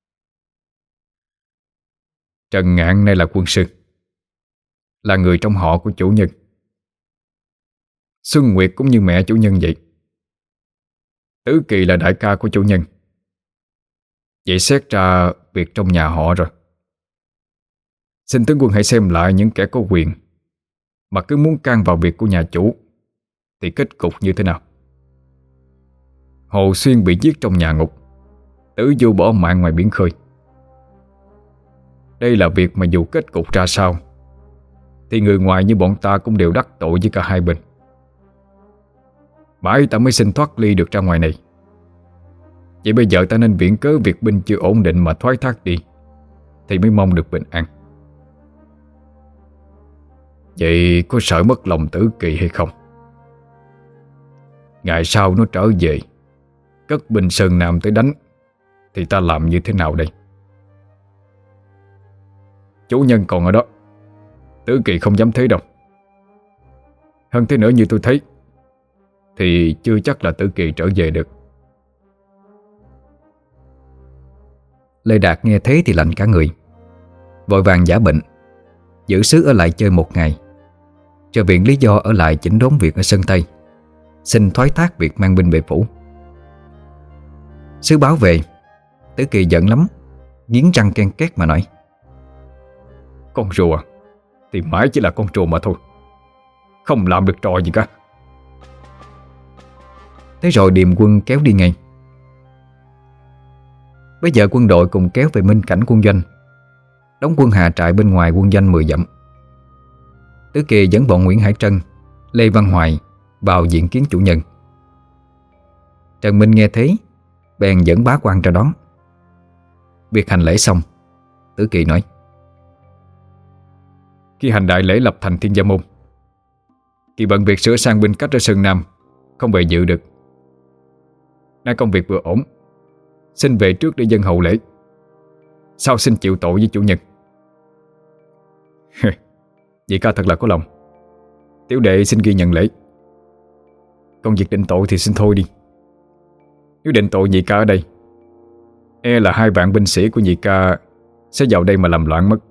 Trần Ngạn nay là quân sư, là người trong họ của chủ nhân. Xuân Nguyệt cũng như mẹ chủ nhân vậy. Tử Kỳ là đại ca của chủ nhân. Vậy xét ra việc trong nhà họ rồi. Xin tướng quân hãy xem lại những kẻ có quyền mà cứ muốn can vào việc của nhà chủ thì kết cục như thế nào. Hồ Xuyên bị giết trong nhà ngục, Tử Du bỏ mạng ngoài biển khơi. Đây là việc mà dù kết cục ra sao thì người ngoài như bọn ta cũng đều đắc tội với cả hai bên. Mãi ta mới xin thoát ly được ra ngoài này. Vậy bây giờ ta nên viện cớ việc binh chưa ổn định mà thoái thác đi, thì mới mong được bình an. Vậy có sợ mất lòng Tử Kỳ hay không? Ngày sau nó trở về, cất binh Sơn Nam tới đánh, thì ta làm như thế nào đây? Chủ nhân còn ở đó, Tử Kỳ không dám thế đâu. Hơn thế nữa, như tôi thấy thì chưa chắc là Tử Kỳ trở về được. Lê Đạt nghe thế thì lạnh cả người, vội vàng giả bệnh, giữ sứ ở lại chơi một ngày, cho viện lý do ở lại chỉnh đốn việc ở Sơn Tây, xin thoái thác việc mang binh về phủ. Sứ báo về, Tử Kỳ giận lắm, nghiến răng ken két mà nói: Con rùa thì mãi chỉ là con rùa mà thôi, không làm được trò gì cả. Thế rồi điềm quân kéo đi ngay. Bây giờ quân đội cùng kéo về Minh Cảnh quân doanh, đóng quân hạ trại bên ngoài quân doanh 10 dặm. Tử Kỳ dẫn bọn Nguyễn Hải Trân, Lê Văn Hoài vào diện kiến chủ nhân. Trần Minh nghe thế, bèn dẫn bá quan ra đón. Việc hành lễ xong, Tử Kỳ nói: Khi hành đại lễ lập thành Thiên Gia Môn, Kỳ bận việc sửa sang binh cách ở Sơn Nam, không về dự được. Nay công việc vừa ổn, xin về trước để dân hậu lễ, sau xin chịu tội với chủ nhân. Vị ca thật là có lòng. Tiểu đệ xin ghi nhận lễ. Còn việc định tội thì xin thôi đi. Nếu định tội nhị ca ở đây, e là 2 vạn binh sĩ của nhị ca sẽ vào đây mà làm loạn mất.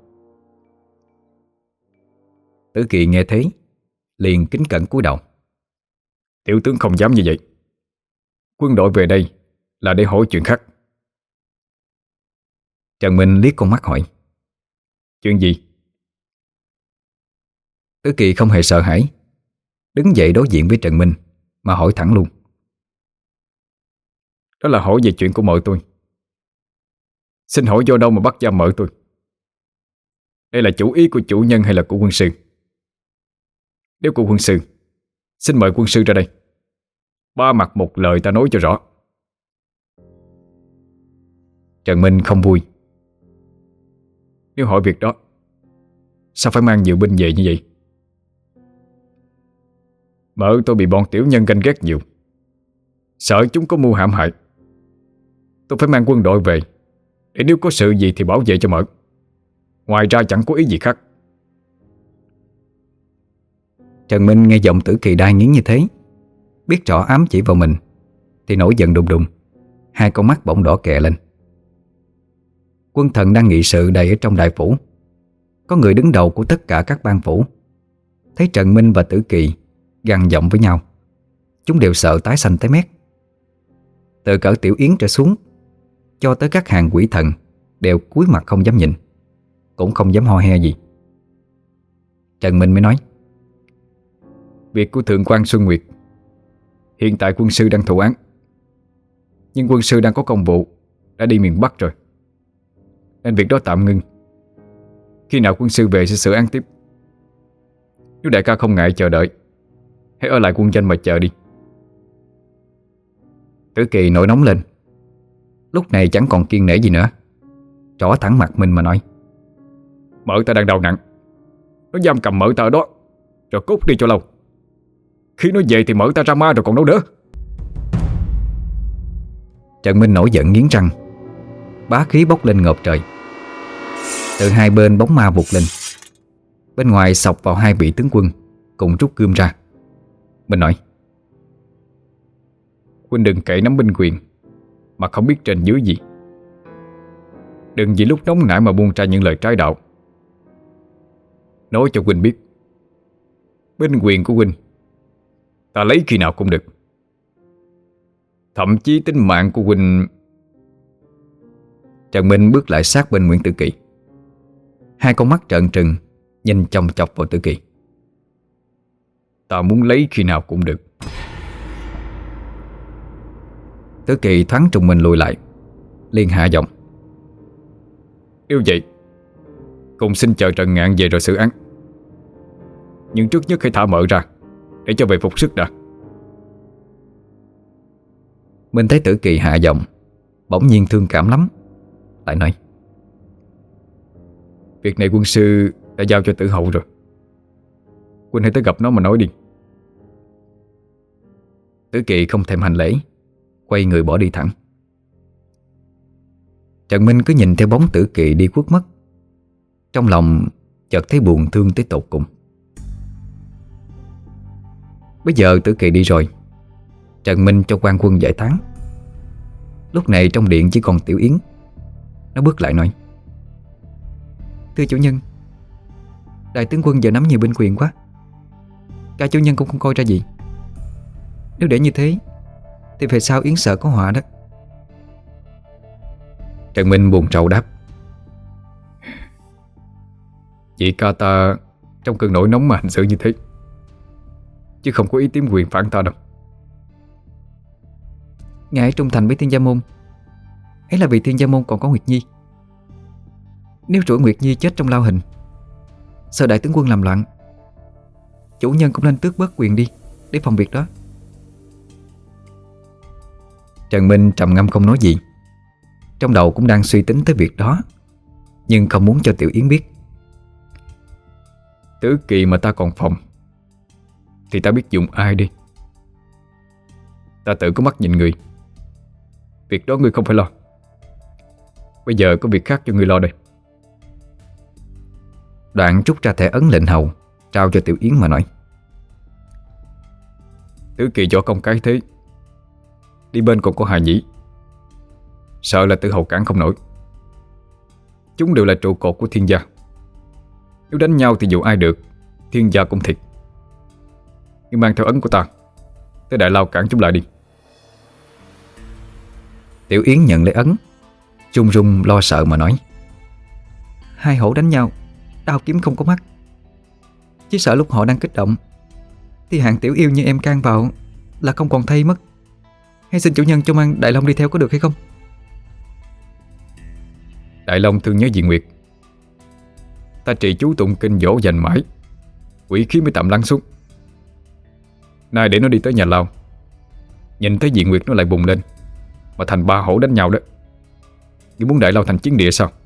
Tử Kỳ nghe thế, liền kính cẩn cúi đầu: Tiểu tướng không dám như vậy. Quân đội về đây là để hỏi chuyện khác. Trần Minh liếc con mắt hỏi: Chuyện gì? Tử Kỳ không hề sợ hãi, đứng dậy đối diện với Trần Minh mà hỏi thẳng luôn: Đó là hỏi về chuyện của mợ tôi. Xin hỏi do đâu mà bắt giam mợ tôi? Đây là chủ ý của chủ nhân hay là của quân sư? Nếu của quân sư, xin mời quân sư ra đây, ba mặt một lời ta nói cho rõ. Trần Minh không vui: Nếu hỏi việc đó, sao phải mang nhiều binh về như vậy? Mợ tôi bị bọn tiểu nhân ganh ghét nhiều, sợ chúng có mưu hãm hại. Tôi phải mang quân đội về để nếu có sự gì thì bảo vệ cho mợ. Ngoài ra chẳng có ý gì khác. Trần Minh nghe giọng Tử Kỳ đai nghiến như thế, biết rõ ám chỉ vào mình, thì nổi giận đùng đùng, hai con mắt bỗng đỏ kè lên. Quân thần đang nghị sự đầy ở trong đại phủ, có người đứng đầu của tất cả các bang phủ. Thấy Trần Minh và Tử Kỳ gằn giọng với nhau, chúng đều sợ tái xanh tái mét. Từ cỡ Tiểu Yến trở xuống, cho tới các hàng quỷ thần đều cúi mặt không dám nhìn, cũng không dám ho he gì. Trần Minh mới nói: Việc của thượng quan Xuân Nguyệt, hiện tại quân sư đang thụ án, nhưng quân sư đang có công vụ đã đi miền Bắc rồi, nên việc đó tạm ngưng. Khi nào quân sư về sẽ xử án tiếp. Nếu đại ca không ngại chờ đợi, hãy ở lại quân doanh mà chờ đi. Tử Kỳ nổi nóng lên. Lúc này chẳng còn kiêng nể gì nữa, trỏ thẳng mặt mình mà nói: Mợ ta đang đau nặng, nó giam cầm mợ ta ở đó, rồi cút đi cho lâu. Khi nó về thì mợ ta ra ma rồi còn đâu nữa. Trần Minh nổi giận nghiến răng, bá khí bốc lên ngập trời. Từ hai bên bóng ma vụt lên. Bên ngoài xộc vào hai vị tướng quân cùng rút gươm ra. Mình nói: Huynh đừng kể nắm binh quyền mà không biết trên dưới gì. Đừng vì lúc nóng nảy mà buông ra những lời trái đạo. Nói cho huynh biết, binh quyền của huynh ta lấy khi nào cũng được. Thậm chí tính mạng của huynh. Trần Minh bước lại sát bên Nguyễn Tử Kỳ. Hai con mắt trợn trừng nhìn chòng chọc vào Tử Kỳ. Ta muốn lấy khi nào cũng được. Tử Kỳ thoáng trùng mình lùi lại, liền hạ giọng: Nếu vậy, cùng xin chờ Trần Ngạn về rồi xử án. Nhưng trước nhất hãy thả mợ ra, để cho về phục sức đã. Mình thấy Tử Kỳ hạ giọng, bỗng nhiên thương cảm lắm, lại nói: Việc này quân sư đã giao cho Tử Hậu rồi. Huynh hãy tới gặp nó mà nói đi. Tử Kỳ không thèm hành lễ, quay người bỏ đi thẳng. Trần Minh cứ nhìn theo bóng Tử Kỳ đi khuất mất, trong lòng chợt thấy buồn thương tới tột cùng. Bây giờ Tử Kỳ đi rồi, Trần Minh cho quan quân giải tán. Lúc này trong điện chỉ còn Tiểu Yến. Nó bước lại nói: Thưa chủ nhân, đại tướng quân giờ nắm nhiều binh quyền quá, cả chủ nhân cũng không coi ra gì. Nếu để như thế thì về sau Yến sợ có họa đó. Trần Minh buồn rầu đáp: Chị ca ta trong cơn nổi nóng mà hành xử như thế, chứ không có ý tiếm quyền phản ta đâu. Ngài trung thành với Thiên Gia Môn, ấy là vì Thiên Gia Môn còn có Nguyệt Nhi. Nếu rủi Nguyệt Nhi chết trong lao hình, sợ đại tướng quân làm loạn, chủ nhân cũng nên tước bớt quyền đi, để phòng việc đó. Trần Minh trầm ngâm không nói gì. Trong đầu cũng đang suy tính tới việc đó, nhưng không muốn cho Tiểu Yến biết. Tử Kỳ mà ta còn phòng thì ta biết dùng ai đi. Ta tự có mắt nhìn người. Việc đó ngươi không phải lo. Bây giờ có việc khác cho ngươi lo đây. Đoạn rút ra thẻ ấn lệnh hầu, trao cho Tiểu Yến mà nói: Tử Kỳ võ công cái thế, đi bên còn có Hà Nhĩ, sợ là Tử Hầu cản không nổi. Chúng đều là trụ cột của Thiên gia. Nếu đánh nhau thì dù ai được, Thiên gia cũng thiệt. Nhưng mang theo ấn của ta tới Đại Lao cản chúng lại đi. Tiểu Yến nhận lấy ấn, run run lo sợ mà nói: Hai hổ đánh nhau, đao kiếm không có mắt, chỉ sợ lúc họ đang kích động thì hạng tiểu yêu như em can vào là không còn thay mất. Hay xin chủ nhân cho mang Đại Long đi theo có được hay không? Đại Long thương nhớ Diệu Nguyệt, ta trì chú tụng kinh dỗ dành mãi, quỷ khí mới tạm lắng xuống. Nay để nó đi tới nhà Lao, nhìn thấy Diệu Nguyệt nó lại bùng lên, mà thành ba hổ đánh nhau đó. Ngươi muốn Đại Lao thành chiến địa sao?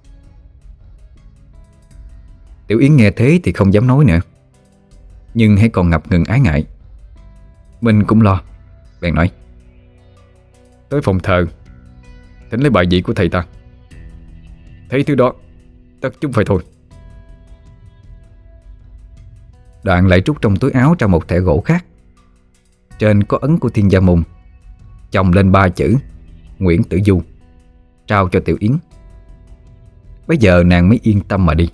Tiểu Yến nghe thế thì không dám nói nữa, nhưng hãy còn ngập ngừng ái ngại. Mình cũng lo, bèn nói: Tới phòng thờ thỉnh lấy bài vị của thầy ta. Thấy thứ đó tất chúng phải thôi. Đoạn lại rút trong túi áo ra một thẻ gỗ khác, trên có ấn của Thiên Gia Môn, chồng lên 3 chữ Nguyễn Tử Du, trao cho Tiểu Yến. Bây giờ nàng mới yên tâm mà đi.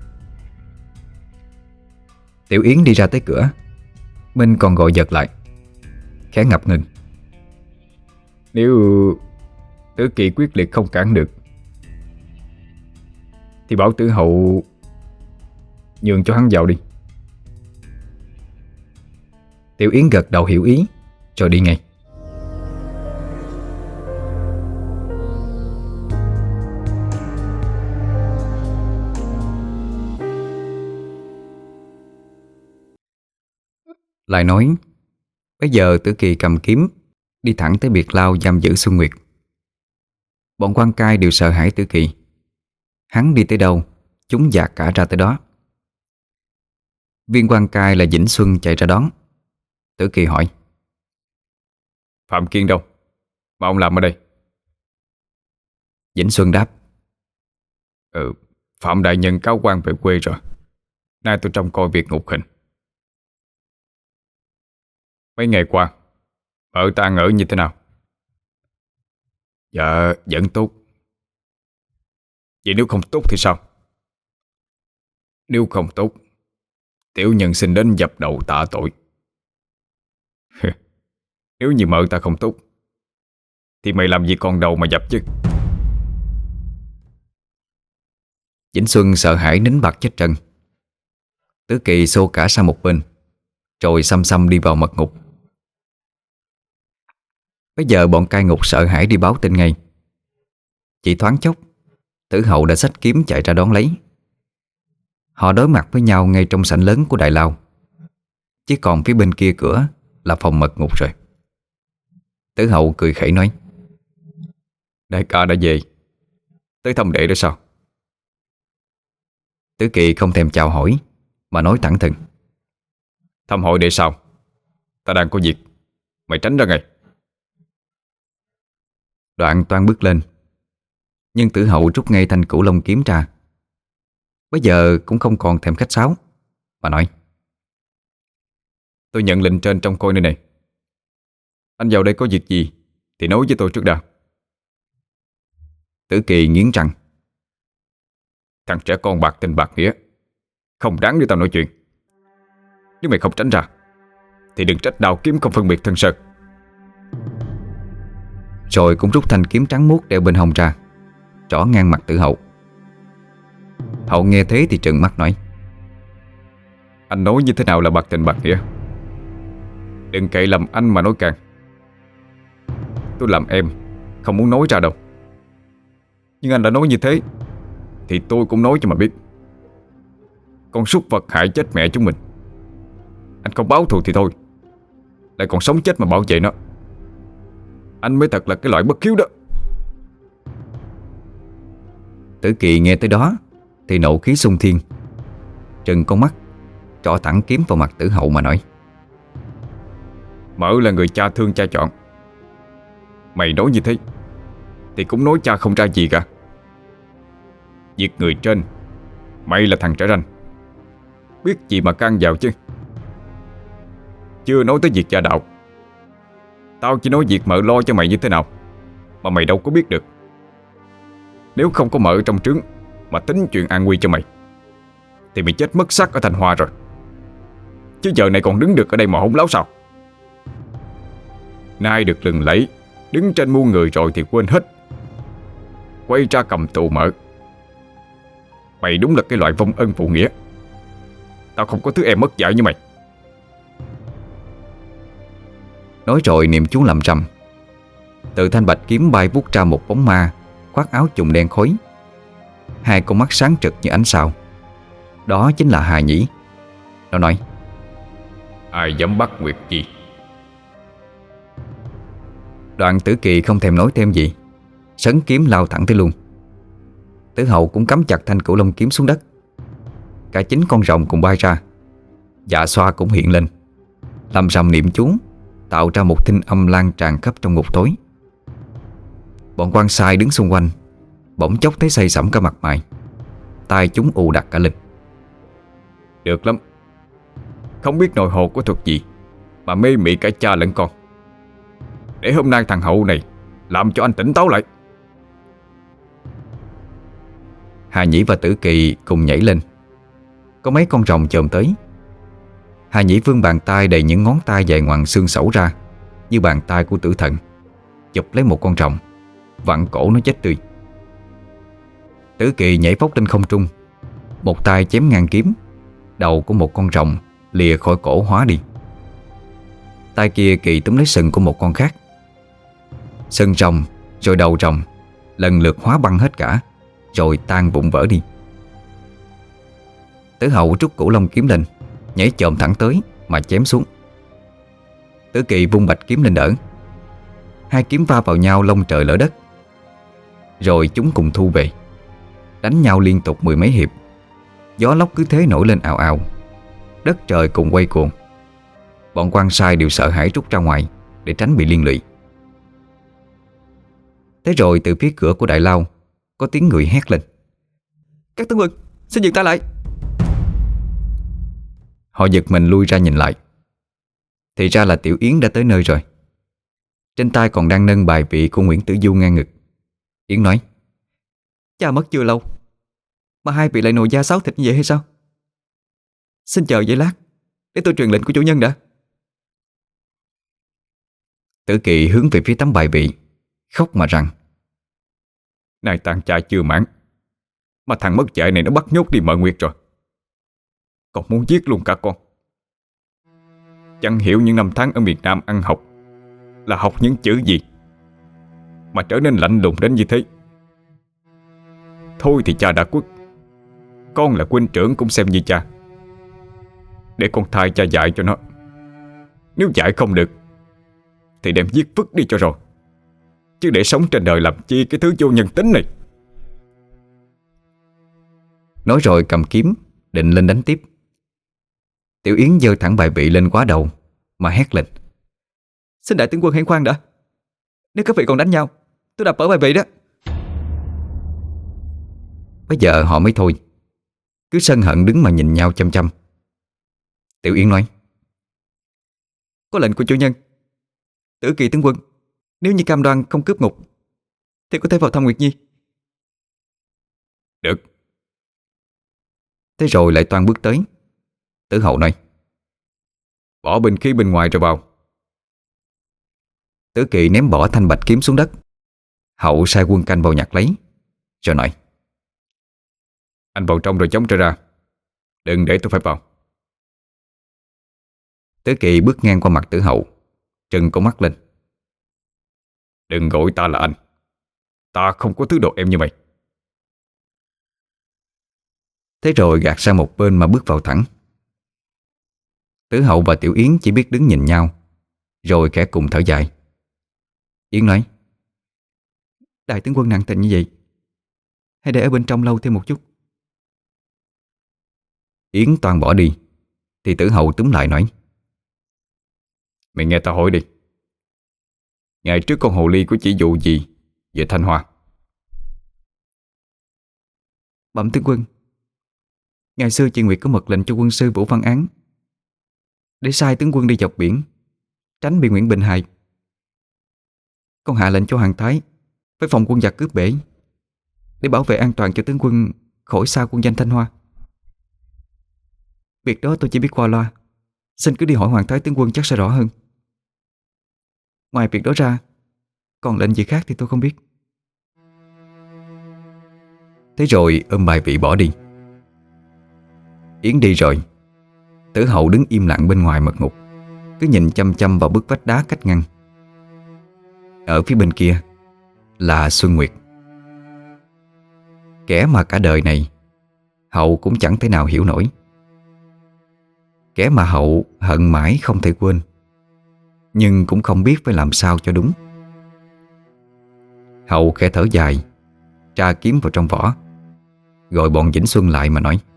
Tiểu Yến đi ra tới cửa, Minh còn gọi giật lại, khẽ ngập ngừng: Nếu Tử Kỳ quyết liệt không cản được thì bảo Tử Hậu nhường cho hắn vào đi. Tiểu Yến gật đầu hiểu ý, rồi đi ngay. Lại nói, bây giờ Tử Kỳ cầm kiếm đi thẳng tới biệt lao giam giữ Xuân Nguyệt. Bọn quan cai đều sợ hãi Tử Kỳ. Hắn đi tới đâu, chúng dạt cả ra tới đó. Viên quan cai là Vĩnh Xuân chạy ra đón. Tử Kỳ hỏi: Phạm Kiên đâu mà ông làm ở đây? Vĩnh Xuân đáp: Phạm đại nhân cáo quan về quê rồi. Nay tôi trông coi việc ngục hình. Mấy ngày qua ở ta ở như thế nào? Dạ vẫn tốt. Vậy nếu không tốt thì sao? Nếu không tốt, tiểu nhân xin đến dập đầu tạ tội. Nếu như mợ ta không tốt thì mày làm gì còn đầu mà dập chứ? Vĩnh Xuân sợ hãi nín bặt chết trần. Tử Kỳ xô cả sang một bên, rồi xăm xăm đi vào mật ngục. Bây giờ bọn cai ngục sợ hãi đi báo tin ngay. Chỉ thoáng chốc, Tử Hậu đã xách kiếm chạy ra đón lấy. Họ đối mặt với nhau ngay trong sảnh lớn của đại lao. Chỉ còn phía bên kia cửa là phòng mật ngục rồi. Tử Hậu cười khẩy nói: Đại ca đã về, tới thăm đệ đó sao? Tử Kỳ không thèm chào hỏi mà nói thẳng thừng: Thăm hỏi đệ sao? Ta đang có việc, mày tránh ra ngay. Đoạn toan bước lên, nhưng Tử Hậu rút ngay thanh cửu long kiếm ra. Bây giờ cũng không còn thèm khách sáo mà nói: Tôi nhận lệnh trên trong coi nơi này. Anh vào đây có việc gì thì nói với tôi trước đã. Tử Kỳ nghiến răng: Thằng trẻ con bạc tình bạc nghĩa, không đáng để tao nói chuyện. Nếu mày không tránh ra thì đừng trách đao kiếm không phân biệt thân sơn. Rồi cũng rút thanh kiếm trắng muốt đeo bên hông ra, trỏ ngang mặt Tử Hậu. Hậu nghe thế thì trừng mắt nói: Anh nói như thế nào là bạc tình bạc nghĩa? Đừng cậy lầm anh mà nói càng. Tôi làm em không muốn nói ra đâu, nhưng anh đã nói như thế thì tôi cũng nói cho mà biết. Con súc vật hại chết mẹ chúng mình, anh không báo thù thì thôi, lại còn sống chết mà bảo vệ nó. Anh mới thật là cái loại bất hiếu đó. Tử Kỳ nghe tới đó thì nộ khí xung thiên, trừng con mắt, trỏ thẳng kiếm vào mặt Tử Hậu mà nói: Mợ là người cha thương cha chọn. Mày nói như thế thì cũng nói cha không ra gì cả. Việc người trên, mày là thằng trẻ ranh, biết gì mà can vào chứ. Chưa nói tới việc gia đạo, tao chỉ nói việc mợ lo cho mày như thế nào mà mày đâu có biết được. Nếu không có mợ trong trướng mà tính chuyện an nguy cho mày thì mày chết mất xác ở Thành Hoa rồi. Chứ giờ này còn đứng được ở đây mà hỗn láo sao? Nay được lừng lẫy, đứng trên muôn người rồi thì quên hết, quay ra cầm tù mợ. Mày đúng là cái loại vong ân phụ nghĩa. Tao không có thứ em mất dạy như mày. Nói rồi niệm chú lẩm rầm. Từ thanh bạch kiếm bay vút ra một bóng ma khoác áo trùng đen khối, hai con mắt sáng trực như ánh sao. Đó chính là Hà Nhĩ. Nó nói: Ai dám bắt Nguyệt Chi? Đoạn Tử Kỳ không thèm nói thêm gì, sấn kiếm lao thẳng tới luôn. Tử Hậu cũng cắm chặt thanh cửu long kiếm xuống đất. Cả 9 con rồng cùng bay ra. Dạ xoa cũng hiện lên, lầm rầm niệm chú, tạo ra một thinh âm lan tràn khắp trong ngục tối. Bọn quan sai đứng xung quanh bỗng chốc thấy say sẩm cả mặt mày, tai chúng ù đặc cả lên. Được lắm. Không biết nội hồ của thuật gì mà mê mị cả cha lẫn con. Để hôm nay thằng Hậu này làm cho anh tỉnh táo lại. Hà Nhĩ và Tử Kỳ cùng nhảy lên. Có mấy con rồng chồm tới. Hà Nhĩ vươn bàn tay đầy những ngón tay dài ngoằng xương sẩu ra, như bàn tay của tử thần, chụp lấy một con rồng, vặn cổ nó chết tươi. Tử Kỳ nhảy phóc lên không trung, một tay chém ngang kiếm, đầu của một con rồng lìa khỏi cổ hóa đi. Tay kia Kỳ túm lấy sừng của một con khác. Sừng rồng rồi đầu rồng lần lượt hóa băng hết cả, rồi tan vụn vỡ đi. Tử Hậu rút cửu long kiếm lên, nhảy chồm thẳng tới mà chém xuống. Tử Kỳ vung bạch kiếm lên đỡ. Hai kiếm va vào nhau lông trời lỡ đất. Rồi chúng cùng thu về, đánh nhau liên tục mười mấy hiệp. Gió lốc cứ thế nổi lên ào ào, đất trời cùng quay cuồng. Bọn quan sai đều sợ hãi rút ra ngoài để tránh bị liên lụy. Thế rồi từ phía cửa của đại lao có tiếng người hét lên: "Các tướng quân, xin dừng tay lại!" Họ giật mình lui ra nhìn lại. Thì ra là Tiểu Yến đã tới nơi rồi. Trên tay còn đang nâng bài vị của Nguyễn Tử Du ngang ngực. Yến nói: "Cha mất chưa lâu mà hai vị lại nồi da sáo thịt như vậy hay sao? Xin chờ giây lát để tôi truyền lệnh của chủ nhân đã." Tử Kỳ hướng về phía tấm bài vị, khóc mà rằng: "Này tàn cha chưa mãn, mà thằng mất dạy này nó bắt nhốt đi Mợ Nguyệt rồi. Còn muốn giết luôn cả con. Chẳng hiểu những năm tháng ở miền Nam ăn học là học những chữ gì mà trở nên lạnh lùng đến như thế. Thôi thì cha đã khuất, con là huynh trưởng cũng xem như cha. Để con thay cha dạy cho nó. Nếu dạy không được thì đem giết vứt đi cho rồi. Chứ để sống trên đời làm chi cái thứ vô nhân tính này." Nói rồi cầm kiếm định lên đánh tiếp. Tiểu Yến giơ thẳng bài vị lên quá đầu mà hét lên: "Xin đại tướng quân hãy khoan đã. Nếu các vị còn đánh nhau, tôi đập ở bài vị đó." Bây giờ họ mới thôi, cứ sân hận đứng mà nhìn nhau chăm chăm. Tiểu Yến nói: "Có lệnh của chủ nhân, Tử Kỳ tướng quân nếu như cam đoan không cướp ngục thì có thể vào thăm Nguyệt Nhi." "Được." Thế rồi lại toan bước tới. Tử Hậu nói: "Bỏ binh khí bên ngoài rồi vào." Tử Kỳ ném bỏ thanh bạch kiếm xuống đất. Hậu sai quân canh vào nhặt lấy, rồi nói: "Anh vào trong rồi chống trở ra, đừng để tôi phải vào." Tử Kỳ bước ngang qua mặt Tử Hậu, trừng con mắt lên: "Đừng gọi ta là anh. Ta không có thứ đồ em như mày." Thế rồi gạt sang một bên mà bước vào thẳng. Tử Hậu và Tiểu Yến chỉ biết đứng nhìn nhau, rồi kẻ cùng thở dài. Yến nói: "Đại tướng quân nặng tình như vậy, hãy để ở bên trong lâu thêm một chút." Yến toan bỏ đi thì Tử Hậu túm lại nói: "Mày nghe ta hỏi đi. Ngày trước con hồ ly có chỉ dụ gì về Thanh Hoa?" "Bẩm tướng quân, ngày xưa chị Nguyệt có mật lệnh cho quân sư Vũ Văn Án để sai tướng quân đi dọc biển, tránh bị Nguyễn Bình hại. Con hạ lệnh cho Hoàng Thái phải phòng quân giặc cướp bể để bảo vệ an toàn cho tướng quân khỏi xa quân danh Thanh Hoa. Việc đó tôi chỉ biết qua loa, xin cứ đi hỏi Hoàng Thái tướng quân chắc sẽ rõ hơn. Ngoài việc đó ra, còn lệnh gì khác thì tôi không biết." Thế rồi ôm bài vị bỏ đi. Yến đi rồi, Tử Hậu đứng im lặng bên ngoài mật ngục, cứ nhìn chăm chăm vào bức vách đá cách ngăn. Ở phía bên kia là Xuân Nguyệt, kẻ mà cả đời này Hậu cũng chẳng thể nào hiểu nổi, kẻ mà Hậu hận mãi không thể quên, nhưng cũng không biết phải làm sao cho đúng. Hậu khẽ thở dài, tra kiếm vào trong vỏ, gọi bọn Vĩnh Xuân lại mà nói: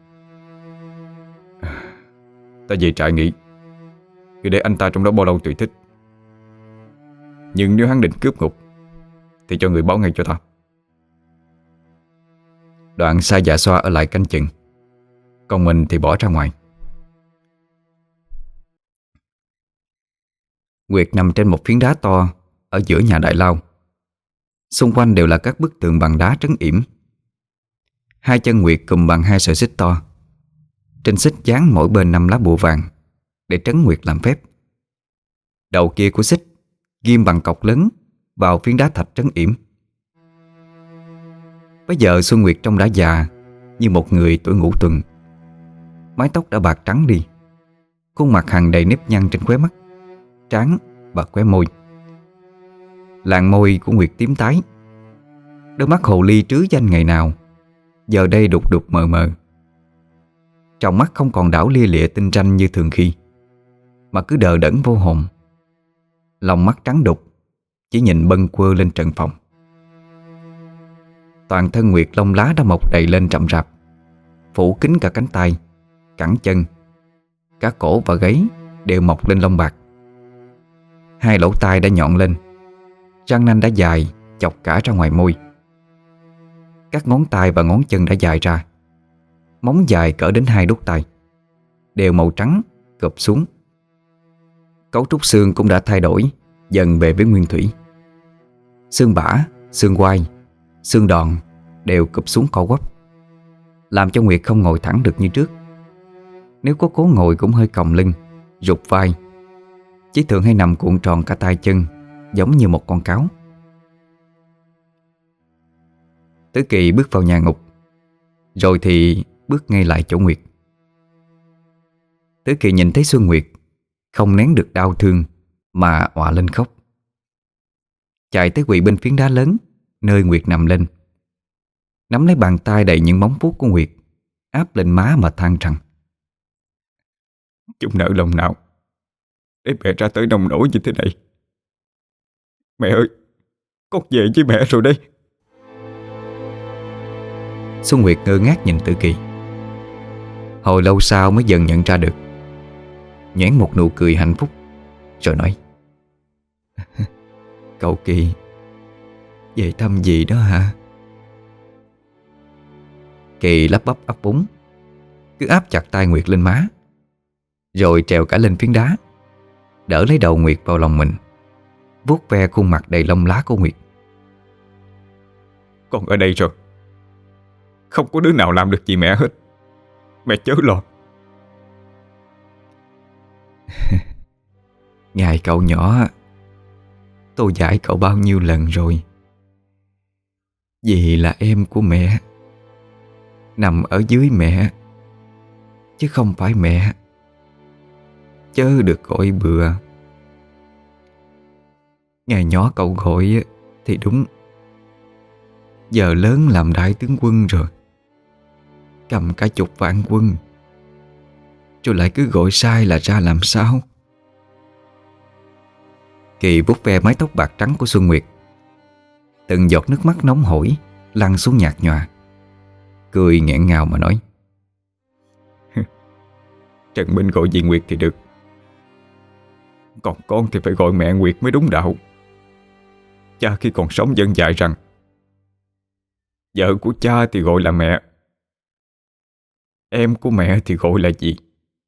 "Ta về trại nghỉ, cứ để anh ta trong đó bao lâu tùy thích. Nhưng nếu hắn định cướp ngục thì cho người báo ngay cho ta." Đoạn sai Dạ Xoa ở lại canh chừng, còn mình thì bỏ ra ngoài. Nguyệt nằm trên một phiến đá to ở giữa nhà đại lao. Xung quanh đều là các bức tường bằng đá trấn yểm. Hai chân Nguyệt cùm bằng hai sợi xích to. Trên xích dán mỗi bên 5 lá bùa vàng để trấn Nguyệt làm phép. Đầu kia của xích ghim bằng cọc lớn vào phiến đá thạch trấn yểm. Bây giờ Xuân Nguyệt trông đã già như một người tuổi ngũ tuần. Mái tóc đã bạc trắng đi, khuôn mặt hằn đầy nếp nhăn trên khóe mắt, trán và khóe môi. Làn môi của Nguyệt tím tái. Đôi mắt hồ ly trứ danh ngày nào giờ đây đục đục mờ mờ. Trong mắt không còn đảo lia lịa tinh ranh như thường khi, mà cứ đờ đẫn vô hồn, lòng mắt trắng đục, chỉ nhìn bâng quơ lên trần phòng. Toàn thân Nguyệt lông lá đã mọc đầy lên rậm rạp, phủ kín cả cánh tay, cẳng chân. Cả cổ và gáy đều mọc lên lông bạc. Hai lỗ tai đã nhọn lên, răng nanh đã dài chọc cả ra ngoài môi. Các ngón tay và ngón chân đã dài ra, móng dài cỡ đến 2 đốt tay, đều màu trắng cụp xuống. Cấu trúc xương cũng đã thay đổi dần về với nguyên thủy. Xương bả, xương quai, xương đòn đều cụp xuống co quắp, làm cho Nguyệt không ngồi thẳng được như trước. Nếu có cố ngồi cũng hơi còng lưng, rụt vai, chỉ thường hay nằm cuộn tròn cả tay chân, giống như một con cáo. Tứ Kỳ bước vào nhà ngục, rồi thì bước ngay lại chỗ Nguyệt. Tứ Kỳ nhìn thấy Xuân Nguyệt, không nén được đau thương mà òa lên khóc. Chạy tới quỳ bên phiến đá lớn nơi Nguyệt nằm lên, nắm lấy bàn tay đầy những móng vuốt của Nguyệt, áp lên má mà than rằng: Chúng nỡ lòng nào để mẹ ra tới nông nổi như thế này. Mẹ ơi, con về với mẹ rồi đây. Xuân Nguyệt ngơ ngác nhìn Tử Kỳ. Hồi lâu sau mới dần nhận ra được, nhoẻn một nụ cười hạnh phúc, rồi nói: Cậu Kỳ, về thăm gì đó hả? Kỳ lắp bắp ấp úng, cứ áp chặt tay Nguyệt lên má, rồi trèo cả lên phiến đá, đỡ lấy đầu Nguyệt vào lòng mình, vuốt ve khuôn mặt đầy lông lá của Nguyệt. Con ở đây rồi, không có đứa nào làm được gì mẹ hết. Mẹ chớ lo. Ngày cậu nhỏ, tôi dạy cậu bao nhiêu lần rồi. Dì là em của mẹ, nằm ở dưới mẹ, chứ không phải mẹ. Chớ được gọi bừa. Ngày nhỏ cậu gọi thì đúng, giờ lớn làm đại tướng quân rồi, cầm cả 10 vạn quân, rồi lại cứ gọi sai là ra làm sao? Kỳ vuốt ve mái tóc bạc trắng của Xuân Nguyệt, từng giọt nước mắt nóng hổi lăn xuống nhạt nhòa, cười nghẹn ngào mà nói: Trần Minh gọi dì Nguyệt thì được, còn con thì phải gọi mẹ Nguyệt mới đúng đạo. Cha khi còn sống vẫn dạy rằng vợ của cha thì gọi là mẹ, em của mẹ thì gọi là dì.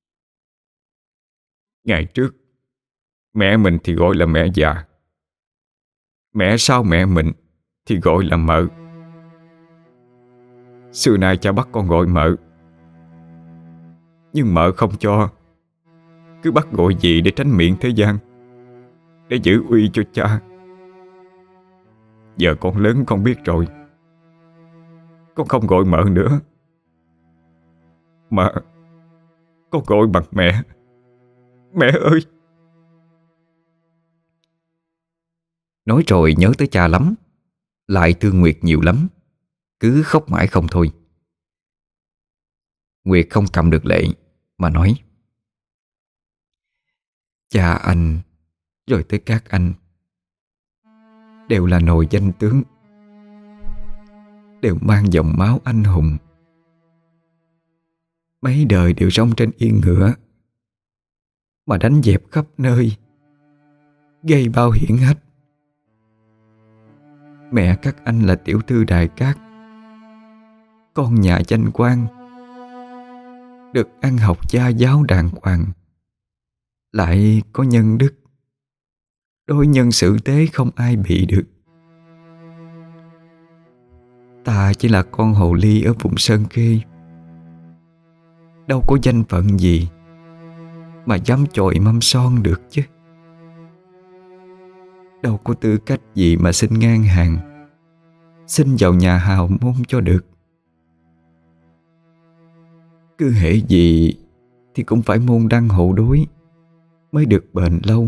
Ngày trước mẹ mình thì gọi là mẹ già, mẹ sau mẹ mình thì gọi là mợ. Xưa nay cha bắt con gọi mợ, nhưng mợ không cho, cứ bắt gọi dì để tránh miệng thế gian, để giữ uy cho cha. Giờ con lớn con biết rồi, con không gọi mợ nữa, mà con gọi bằng mẹ. Mẹ ơi! Nói rồi nhớ tới cha lắm, lại thương Nguyệt nhiều lắm, cứ khóc mãi không thôi. Nguyệt không cầm được lệ mà nói: Cha anh, rồi tới các anh, đều là nồi danh tướng, đều mang dòng máu anh hùng. Mấy đời đều sống trên yên ngựa, mà đánh dẹp khắp nơi, gây bao hiển hách. Mẹ các anh là tiểu thư Đài Cát, con nhà danh quan, được ăn học gia giáo đàng hoàng, lại có nhân đức, đối nhân xử thế không ai bị được. Ta chỉ là con hồ ly ở vùng Sơn Khê, đâu có danh phận gì mà dám chọi mâm son được chứ. Đâu có tư cách gì mà xin ngang hàng, xin vào nhà hào môn cho được. Cứ hễ gì thì cũng phải môn đăng hộ đối mới được bền lâu.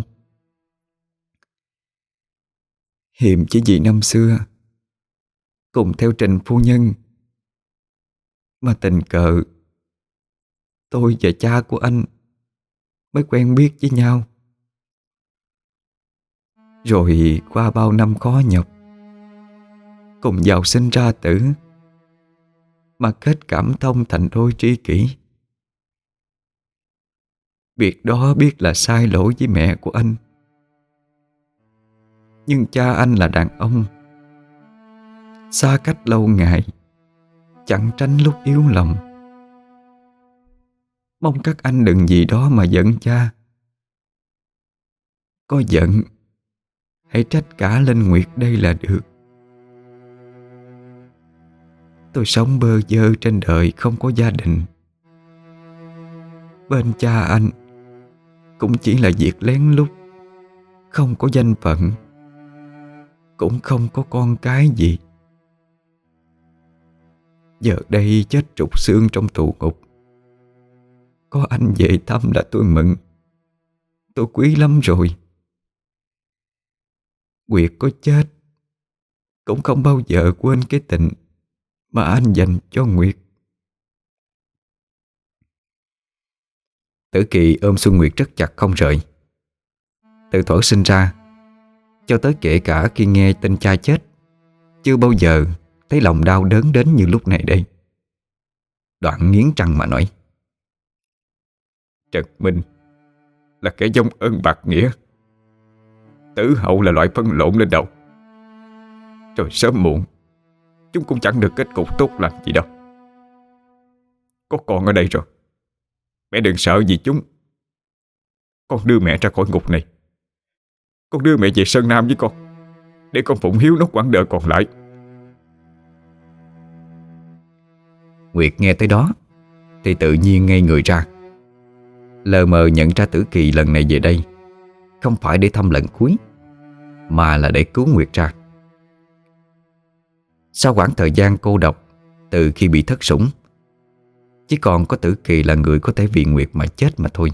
Hiềm chỉ vì năm xưa cùng theo Trình phu nhân mà tình cờ tôi và cha của anh mới quen biết với nhau. Rồi qua bao năm khó nhọc, cùng vào sinh ra tử, mà kết cảm thông thành đôi tri kỷ. Việc đó biết là sai lỗi với mẹ của anh, nhưng cha anh là đàn ông, xa cách lâu ngày, chẳng tránh lúc yếu lòng. Mong các anh đừng vì đó mà giận cha. Có giận hãy trách cả lên Nguyệt đây là được. Tôi sống bơ vơ trên đời, không có gia đình. Bên cha anh cũng chỉ là việc lén lút, không có danh phận, cũng không có con cái gì. Giờ đây chết trục xương trong tù ngục, có anh về thăm là tôi mừng. Tôi quý lắm rồi. Nguyệt có chết cũng không bao giờ quên cái tình mà anh dành cho Nguyệt. Tử Kỳ ôm Xuân Nguyệt rất chặt không rời. Từ thuở sinh ra cho tới kể cả khi nghe tin cha chết, chưa bao giờ thấy lòng đau đớn đến như lúc này đây. Đoạn nghiến răng mà nói: Trần Minh là kẻ vong ơn bạc nghĩa, tử hậu là loại phân lộn lên đầu. Rồi sớm muộn chúng cũng chẳng được kết cục tốt lành gì đâu. Có con ở đây rồi, mẹ đừng sợ gì chúng. Con đưa mẹ ra khỏi ngục này. Con đưa mẹ về Sơn Nam với con, để con phụng hiếu nốt quãng đời còn lại. Nguyệt nghe tới đó thì tự nhiên ngây người ra, lờ mờ nhận ra Tử Kỳ lần này về đây không phải để thăm lần cuối, mà là để cứu Nguyệt ra. Sau quãng thời gian cô độc từ khi bị thất sủng, chỉ còn có Tử Kỳ là người có thể vì Nguyệt mà chết mà thôi.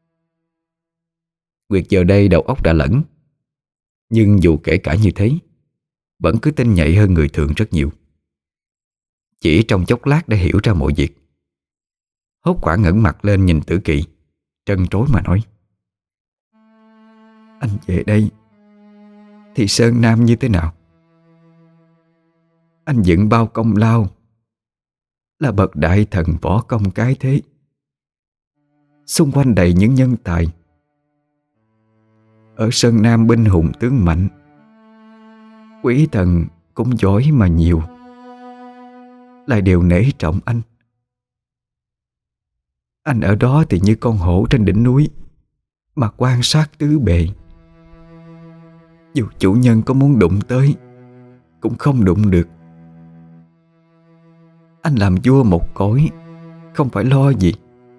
Nguyệt giờ đây đầu óc đã lẫn, nhưng dù kể cả như thế, vẫn cứ tinh nhạy hơn người thường rất nhiều. Chỉ trong chốc lát đã hiểu ra mọi việc. Hốt quả ngẩng mặt lên nhìn Tử Kỳ, trân trối mà nói: Anh về đây thì Sơn Nam như thế nào? Anh dựng bao công lao, là bậc đại thần võ công cái thế. Xung quanh đầy những nhân tài. Ở Sơn Nam binh hùng tướng mạnh, quý thần cũng giỏi mà nhiều, lại đều nể trọng anh. Anh ở đó thì như con hổ trên đỉnh núi, mà quan sát tứ bề. Dù chủ nhân có muốn đụng tới cũng không đụng được. Anh làm vua một cõi, không phải lo gì.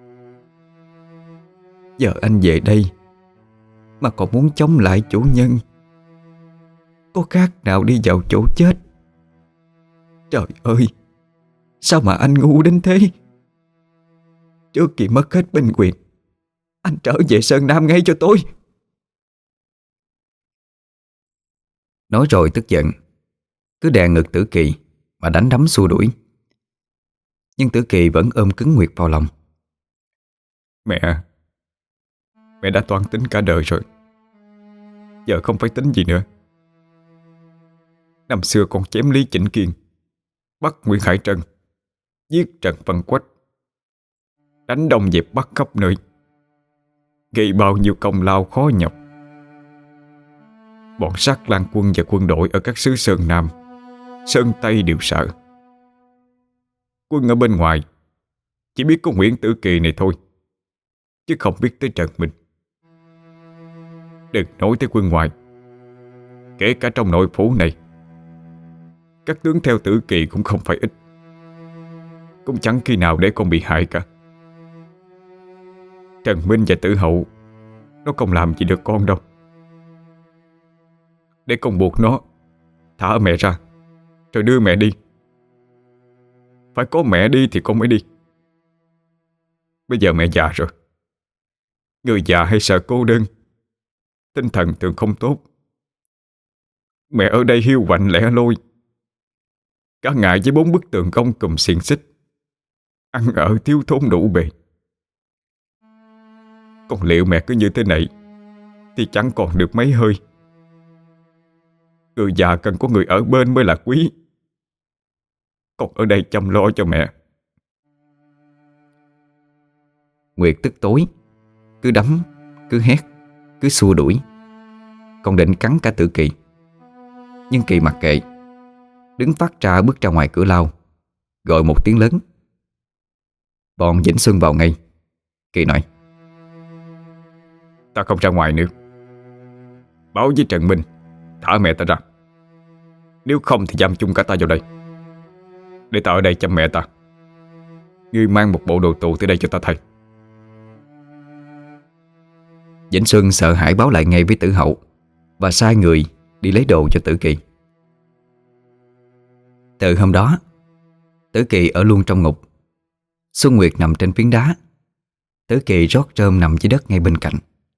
Giờ anh về đây mà còn muốn chống lại chủ nhân, có khác nào đi vào chỗ chết. Trời ơi, sao mà anh ngu đến thế? Trước khi mất hết binh quyền, anh trở về Sơn Nam ngay cho tôi. Nói rồi tức giận, cứ đè ngực Tử Kỳ mà đánh đấm xua đuổi. Nhưng Tử Kỳ vẫn ôm cứng Nguyệt vào lòng. Mẹ đã toan tính cả đời rồi, giờ không phải tính gì nữa. Năm xưa con chém Lý Chỉnh Kiên, bắt Nguyễn Hải Trân, giết Trần Văn Quách, đánh Đông dẹp Bắc khắp nơi, gây bao nhiêu công lao khó nhọc. Bọn sát lang quân và quân đội ở các xứ Sơn Nam, Sơn Tây đều sợ. Quân ở bên ngoài chỉ biết có Nguyễn Tử Kỳ này thôi, chứ không biết tới Trần Minh. Đừng nói tới quân ngoài, kể cả trong nội phủ này, các tướng theo Tử Kỳ cũng không phải ít, cũng chẳng khi nào để con bị hại cả. Trần Minh và Tử Hậu nó không làm gì được con đâu. Để con buộc nó thả mẹ ra, rồi đưa mẹ đi. Phải có mẹ đi thì con mới đi. Bây giờ mẹ già rồi, người già hay sợ cô đơn, tinh thần thường không tốt. Mẹ ở đây hiu quạnh lẻ loi, cả ngày với 4 bức tường công cùm xiềng xích, ăn ở thiếu thốn đủ bề. Còn liệu mẹ cứ như thế này thì chẳng còn được mấy hơi. Người già cần có người ở bên mới là quý. Con ở đây chăm lo cho mẹ. Nguyệt tức tối, cứ đấm, cứ hét, cứ xua đuổi, còn định cắn cả Tử Kỳ. Nhưng Kỳ mặc kệ, đứng phát ra bước ra ngoài cửa lao, gọi một tiếng lớn. Bọn Vĩnh Xuân vào ngay. Kỳ nói: Ta không ra ngoài nữa. Báo với Trần Minh thả mẹ ta ra. Nếu không thì giam chung cả ta vào đây, để ta ở đây chăm mẹ ta. Ngươi mang một bộ đồ tù tới đây cho ta thay. Vĩnh Xuân sợ hãi báo lại ngay với Tử Hậu và sai người đi lấy đồ cho Tử Kỳ. Từ hôm đó, Tử Kỳ ở luôn trong ngục. Xuân Nguyệt nằm trên phiến đá, Tử Kỳ rót rơm nằm dưới đất ngay bên cạnh.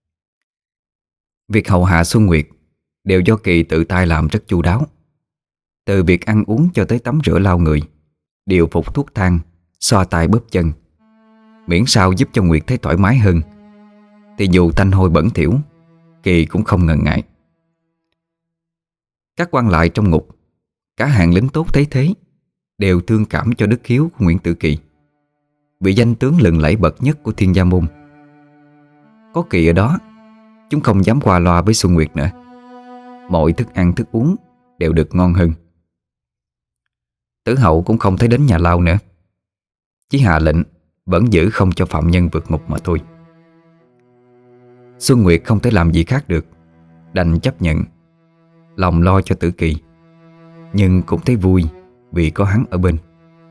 Việc hầu hạ Xuân Nguyệt đều do Kỳ tự tay làm rất chu đáo. Từ việc ăn uống cho tới tắm rửa lau người, điều phục thuốc thang, xoa tay bóp chân, miễn sao giúp cho Nguyệt thấy thoải mái hơn. Thì dù tanh hôi bẩn thỉu, Kỳ cũng không ngần ngại. Các quan lại trong ngục, cả hàng lính tốt thấy thế, đều thương cảm cho đức hiếu của Nguyễn Tử Kỳ, vị danh tướng lừng lẫy bậc nhất của Thiên Gia Môn. Có Kỳ ở đó, chúng không dám qua loa với Xuân Nguyệt nữa. Mọi thức ăn thức uống đều được ngon hơn. Tử Hậu cũng không thấy đến nhà lao nữa, chỉ hạ lệnh vẫn giữ không cho phạm nhân vượt ngục mà thôi. Xuân Nguyệt không thể làm gì khác được, đành chấp nhận, lòng lo cho Tử Kỳ, nhưng cũng thấy vui vì có hắn ở bên.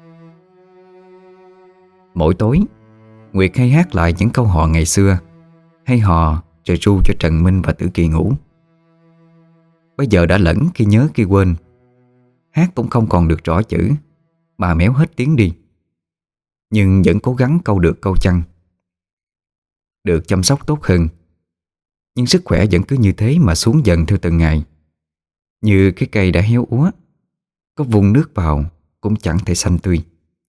Mỗi tối, Nguyệt hay hát lại những câu hò ngày xưa, hay hò rồi ru cho Trần Minh và Tử Kỳ ngủ. Bây giờ đã lẫn khi nhớ khi quên, hát cũng không còn được rõ chữ mà méo hết tiếng đi, nhưng vẫn cố gắng câu được câu chăng. Được chăm sóc tốt hơn, nhưng sức khỏe vẫn cứ như thế mà xuống dần theo từng ngày. Như cái cây đã héo úa, có vung nước vào cũng chẳng thể xanh tươi.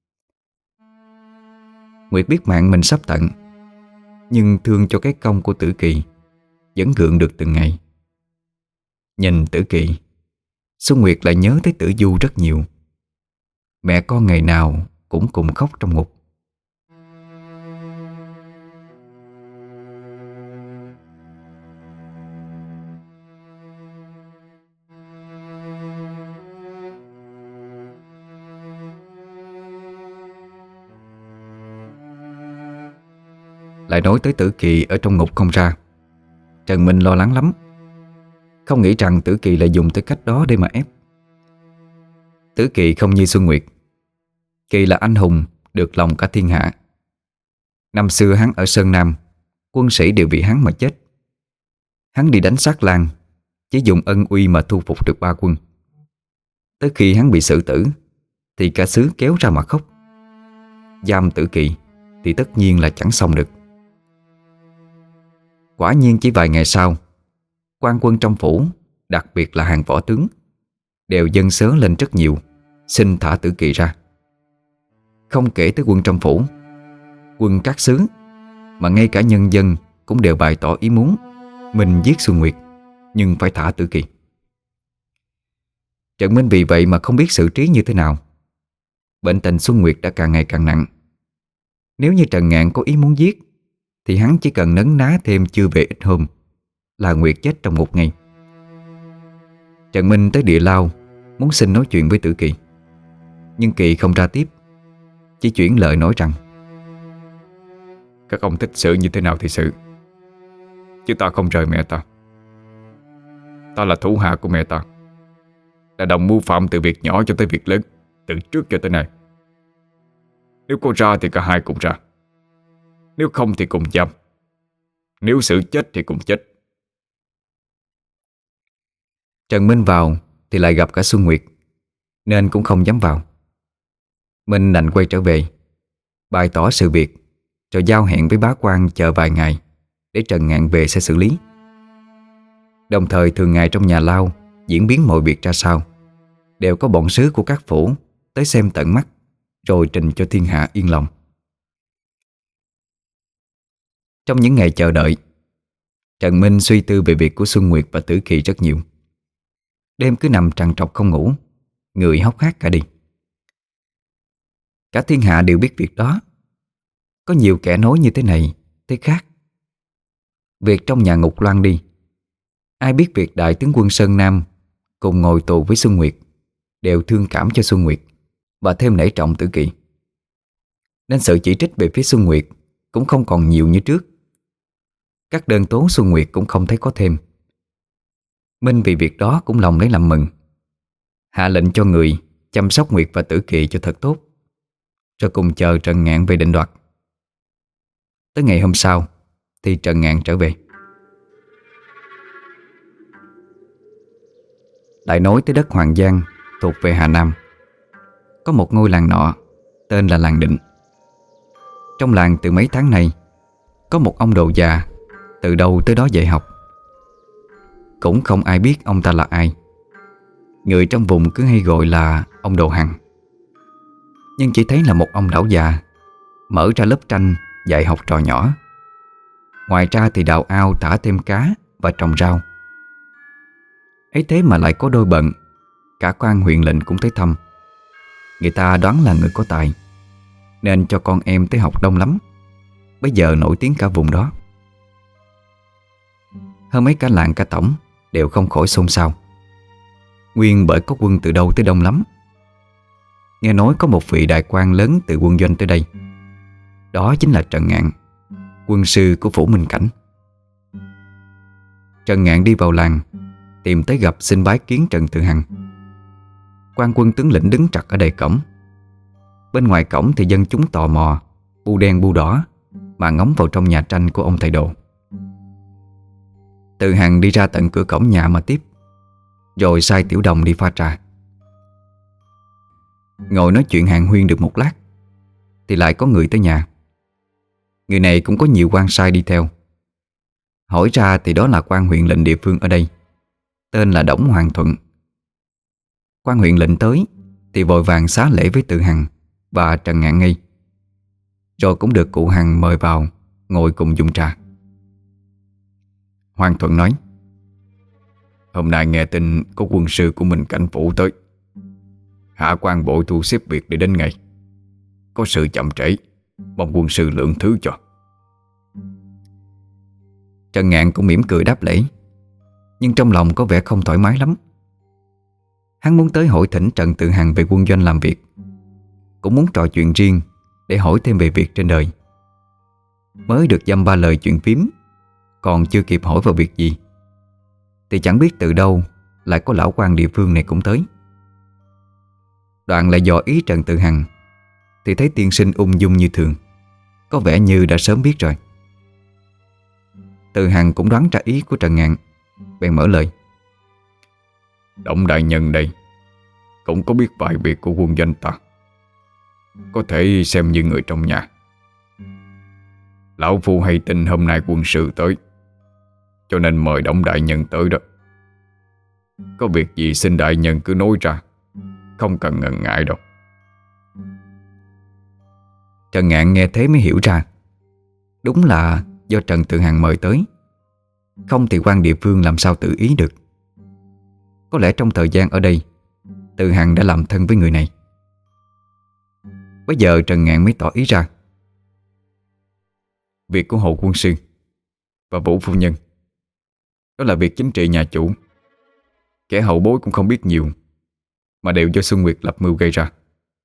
Nguyệt biết mạng mình sắp tận, nhưng thương cho cái công của Tử Kỳ vẫn gượng được từng ngày. Nhìn Tử Kỳ, Xuân Nguyệt lại nhớ tới Tử Du rất nhiều. Mẹ con ngày nào cũng cùng khóc trong ngục. Lại nói tới Tử Kỳ ở trong ngục không ra, Trần Minh lo lắng lắm, không nghĩ rằng Tử Kỳ lại dùng tới cách đó để mà ép. Tử Kỳ không như Xuân Nguyệt. Kỳ là anh hùng được lòng cả thiên hạ. Năm xưa hắn ở Sơn Nam, quân sĩ đều vì hắn mà chết. Hắn đi đánh sát Lan, chỉ dùng ân uy mà thu phục được 3 quân. Tới khi hắn bị xử tử thì cả xứ kéo ra mà khóc. Giam Tử Kỳ thì tất nhiên là chẳng xong được. Quả nhiên chỉ vài ngày sau, quan quân trong phủ, đặc biệt là hàng võ tướng, đều dâng sớ lên rất nhiều, xin thả Tử Kỳ ra. Không kể tới quân trong phủ, quân các xứ, mà ngay cả nhân dân cũng đều bày tỏ ý muốn mình giết Xuân Nguyệt, nhưng phải thả Tử Kỳ. Trần Minh vì vậy mà không biết xử trí như thế nào. Bệnh tình Xuân Nguyệt đã càng ngày càng nặng. Nếu như Trần Ngạn có ý muốn giết thì hắn chỉ cần nấn ná thêm chưa về ít hôm là Nguyệt chết trong ngục ngay. Trần Minh tới địa lao muốn xin nói chuyện với Tử Kỳ, nhưng Kỳ không ra tiếp, chỉ chuyển lời nói rằng: Các ông thích xử như thế nào thì xử, chứ ta không rời mẹ ta. Ta là thủ hạ của mẹ ta, đã đồng mưu phạm từ việc nhỏ cho tới việc lớn, từ trước cho tới nay. Nếu cô ra thì cả hai cùng ra, nếu không thì cùng giam, nếu xử chết thì cùng chết. Trần Minh vào thì lại gặp cả Xuân Nguyệt, nên cũng không dám vào. Minh đành quay trở về, bày tỏ sự việc, rồi giao hẹn với bá quan chờ vài ngày để Trần Ngạn về sẽ xử lý. Đồng thời thường ngày trong nhà lao diễn biến mọi việc ra sao đều có bọn sứ của các phủ tới xem tận mắt, rồi trình cho thiên hạ yên lòng. Trong những ngày chờ đợi, Trần Minh suy tư về việc của Xuân Nguyệt và Tử Kỳ rất nhiều. đêm cứ nằm trằn trọc không ngủ, người hốc hác cả đi. Cả thiên hạ đều biết việc đó. Có nhiều kẻ nói như thế này, thế khác. Việc trong nhà ngục loan đi. Ai biết việc đại tướng quân Sơn Nam cùng ngồi tù với Xuân Nguyệt đều thương cảm cho Xuân Nguyệt và thêm nể trọng Tử Kỳ. Nên sự chỉ trích về phía Xuân Nguyệt cũng không còn nhiều như trước. Các đơn tố Xuân Nguyệt cũng không thấy có thêm. Minh vì việc đó cũng lòng lấy làm mừng, hạ lệnh cho người chăm sóc Nguyệt và Tử Kỳ cho thật tốt, rồi cùng chờ Trần Ngạn về định đoạt. Tới ngày hôm sau thì Trần Ngạn trở về. Lại nói tới đất Hoàng Giang thuộc về Hà Nam, có một ngôi làng nọ tên là làng Định. Trong làng từ mấy tháng nay có một ông đồ già từ đâu tới đó dạy học. Cũng không ai biết ông ta là ai. Người trong vùng cứ hay gọi là ông Đồ Hằng. Nhưng chỉ thấy là một ông lão già mở ra lớp tranh dạy học trò nhỏ. Ngoài ra thì đào ao thả thêm cá và trồng rau. Ấy thế mà lại có đôi bận, cả quan huyện lệnh cũng tới thăm. Người ta đoán là người có tài, nên cho con em tới học đông lắm. Bây giờ nổi tiếng cả vùng đó. Hơn mấy cả làng cả tổng đều không khỏi xôn xao. Nguyên bởi có quân từ đâu tới đông lắm. Nghe nói có một vị đại quan lớn từ quân doanh tới đây. Đó chính là Trần Ngạn, quân sư của Phủ Minh Cảnh. Trần Ngạn đi vào làng, tìm tới gặp xin bái kiến Trần Tự Hằng. Quan quân tướng lĩnh đứng trật ở đầy cổng. Bên ngoài cổng thì dân chúng tò mò, bu đen bu đỏ mà ngóng vào trong nhà tranh của ông thầy đồ. Tự Hằng đi ra tận cửa cổng nhà mà tiếp, rồi sai Tiểu Đồng đi pha trà. Ngồi nói chuyện hàn huyên được một lát thì lại có người tới nhà. Người này cũng có nhiều quan sai đi theo. Hỏi ra thì đó là quan huyện lệnh địa phương ở đây, tên là Đổng Hoàng Thuận. Quan huyện lệnh tới thì vội vàng xá lễ với Tự Hằng và Trần Ngạn ngay, rồi cũng được cụ Hằng mời vào ngồi cùng dùng trà. Hoàng Thuận nói: Hôm nay nghe tin có quân sư của mình Cảnh phủ tới. Hạ quan bộ thu xếp việc để đến ngày. Có sự chậm trễ, mong quân sư lượng thứ cho. Trần Ngạn cũng mỉm cười đáp lễ, nhưng trong lòng có vẻ không thoải mái lắm. Hắn muốn tới hỏi thỉnh Trần Tự Hằng về quân doanh làm việc, cũng muốn trò chuyện riêng để hỏi thêm về việc trên đời. Mới được dăm ba lời chuyện phím, còn chưa kịp hỏi vào việc gì thì chẳng biết từ đâu lại có lão quan địa phương này cũng tới. Đoạn lại dò ý Trần Tự Hằng thì thấy tiên sinh ung dung như thường, có vẻ như đã sớm biết rồi. Tự Hằng cũng đoán ra ý của Trần Ngạn, bèn mở lời: Đổng đại nhân đây cũng có biết vài việc của quân doanh ta, có thể xem như người trong nhà. Lão phu hay tin hôm nay quân sư tới, cho nên mời Đổng đại nhân tới đó. Có việc gì xin đại nhân cứ nói ra, không cần ngần ngại đâu. Trần Ngạn nghe thế mới hiểu ra, đúng là do Trần Tự Hằng mời tới, không thì quan địa phương làm sao tự ý được. Có lẽ trong thời gian ở đây, Tự Hằng đã làm thân với người này. Bây giờ Trần Ngạn mới tỏ ý ra: Việc của Hồ quân sư và Vũ phu nhân, đó là việc chính trị nhà chủ. Kẻ hậu bối cũng không biết nhiều, mà đều do Xuân Nguyệt lập mưu gây ra.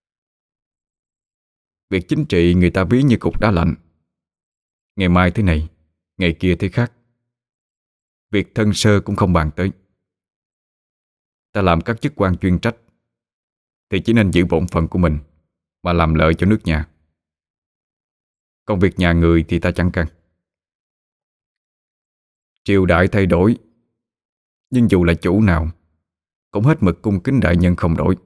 Việc chính trị người ta ví như cục đá lạnh, ngày mai thế này, ngày kia thế khác. Việc thân sơ cũng không bàn tới. Ta làm các chức quan chuyên trách thì chỉ nên giữ bổn phận của mình mà làm lợi cho nước nhà. Còn việc nhà người thì ta chẳng can. Triều đại thay đổi, nhưng dù là chủ nào cũng hết mực cung kính đại nhân không đổi.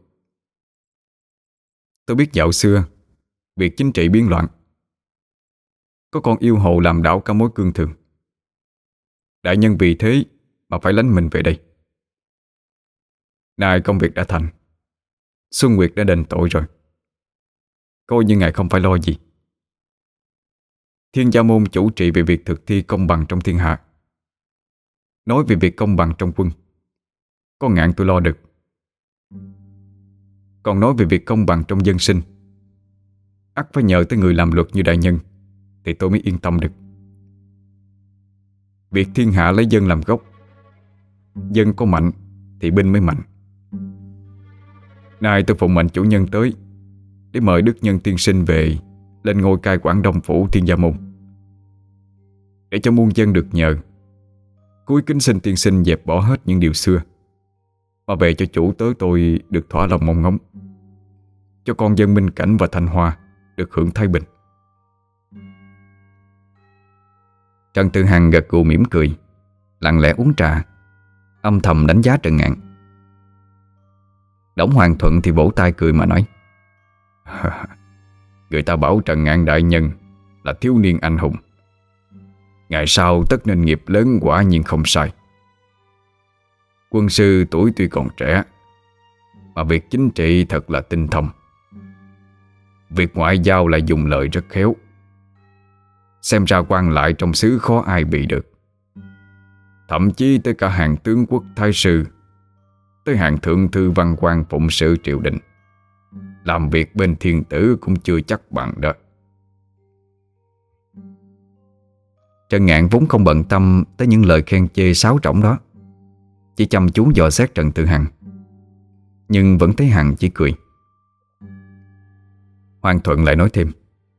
Tôi biết dạo xưa việc chính trị biến loạn, có con yêu hồ làm đảo cả mối cương thường. Đại nhân vì thế mà phải lánh mình về đây. Nay công việc đã thành, Xuân Nguyệt đã đền tội rồi, coi như ngài không phải lo gì. Thiên Gia môn chủ trì về việc thực thi công bằng trong thiên hạ. Nói về việc công bằng trong quân, Có Ngạn tôi lo được. Còn nói về việc công bằng trong dân sinh, ắt phải nhờ tới người làm luật như đại nhân thì tôi mới yên tâm được. Việc thiên hạ lấy dân làm gốc, dân có mạnh thì binh mới mạnh. Nay tôi phụng mệnh chủ nhân tới để mời đức nhân tiên sinh về lên ngôi cai quản Đông Phủ Thiên Gia Môn, để cho muôn dân được nhờ. Cúi kính xin tiên sinh dẹp bỏ hết những điều xưa, mà về cho chủ tớ tôi được thỏa lòng mong ngóng, cho con dân Minh Cảnh và Thanh Hoa được hưởng thái bình. Trần Tự Hằng gật gù mỉm cười, lặng lẽ uống trà, âm thầm đánh giá Trần Ngạn. Đổng Hoàng Thuận thì vỗ tay cười mà nói: Người ta bảo Trần Ngạn đại nhân là thiếu niên anh hùng, ngày sau tất nên nghiệp lớn, quả nhiên không sai. Quân sư tuổi tuy còn trẻ, mà việc chính trị thật là tinh thông. Việc ngoại giao lại dùng lời rất khéo. Xem ra quan lại trong xứ khó ai bị được. Thậm chí tới cả hàng tướng quốc thái sư, tới hàng thượng thư văn quan phụng sự triều đình, làm việc bên thiên tử cũng chưa chắc bằng đó. Trần Ngạn vốn không bận tâm tới những lời khen chê sáo rỗng đó, chỉ chăm chú dò xét Trần Tự Hằng, nhưng vẫn thấy Hằng chỉ cười. Hoàng Thuận lại nói thêm: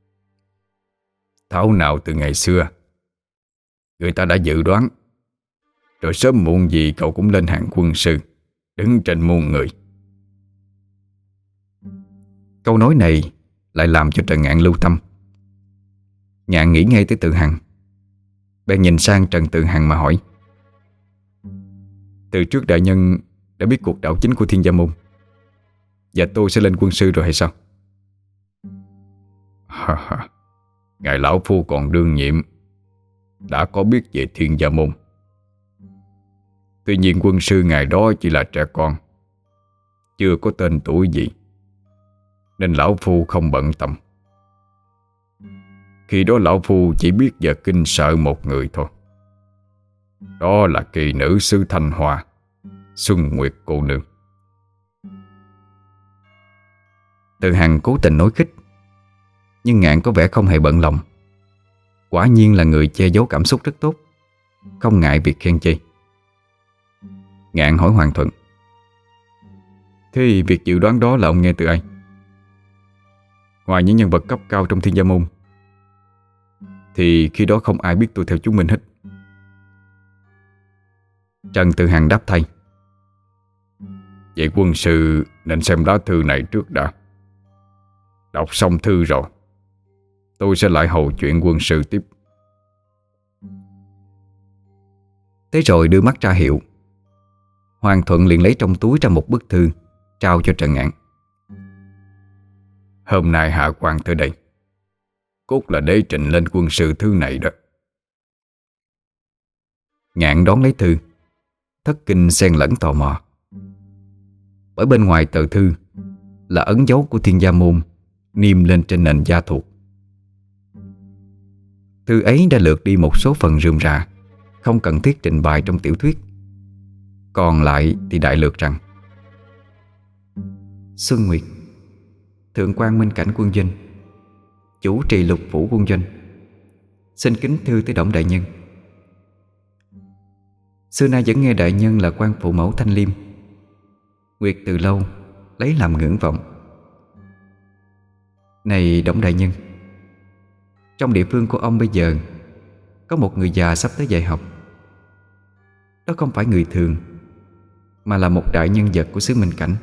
Thảo nào từ ngày xưa người ta đã dự đoán, rồi sớm muộn gì cậu cũng lên hạng quân sư, đứng trên muôn người. Câu nói này lại làm cho Trần Ngạn lưu tâm. Ngạn nghĩ ngay tới Tự Hằng, bèn nhìn sang Trần Tự Hằng mà hỏi: Từ trước đại nhân đã biết cuộc đảo chính của Thiên Gia Môn, và tôi sẽ lên quân sư rồi hay sao? Ngài lão phu còn đương nhiệm, đã có biết về Thiên Gia Môn. Tuy nhiên quân sư ngài đó chỉ là trẻ con, chưa có tên tuổi gì, nên lão phu không bận tâm. Khi đó lão phu chỉ biết và kinh sợ một người thôi. Đó là kỳ nữ xứ Thanh Hoa, Xuân Nguyệt cô nương. Tự Hằng cố tình nói khích, nhưng Ngạn có vẻ không hề bận lòng. Quả nhiên là người che giấu cảm xúc rất tốt, không ngại việc khen chê. Ngạn hỏi Hoàng Thuận: Thế việc dự đoán đó là ông nghe từ ai? Ngoài những nhân vật cấp cao trong Thiên Gia Môn thì khi đó không ai biết tôi theo chúng mình hết. Trần Tự Hằng đáp thay: Vậy quân sư nên xem lá thư này trước đã. Đọc xong thư rồi, tôi sẽ lại hầu chuyện quân sư tiếp. Thế rồi đưa mắt ra hiệu. Hoàng Thuận liền lấy trong túi ra một bức thư, trao cho Trần Ngạn. Hôm nay hạ quan tới đây, cốt là để trình lên quân sư thư này đó. Ngạn đón lấy thư, thất kinh xen lẫn tò mò. Bởi bên ngoài tờ thư là ấn dấu của Thiên Gia Môn niêm lên trên nền da thuộc. Thư ấy đã lược đi một số phần rườm rà, không cần thiết trình bày trong tiểu thuyết. Còn lại thì đại lược rằng: Xuân Nguyệt, thượng quan Minh Cảnh quân doanh, chủ trì Lục Phủ quân doanh, xin kính thư tới Đổng đại nhân. Xưa nay vẫn nghe đại nhân là quan phụ mẫu thanh liêm, Nguyệt từ lâu lấy làm ngưỡng vọng. Này Đổng đại nhân, trong địa phương của ông bây giờ có một người già sắp tới dạy học. Đó không phải người thường, mà là một đại nhân vật của xứ Minh Cảnh.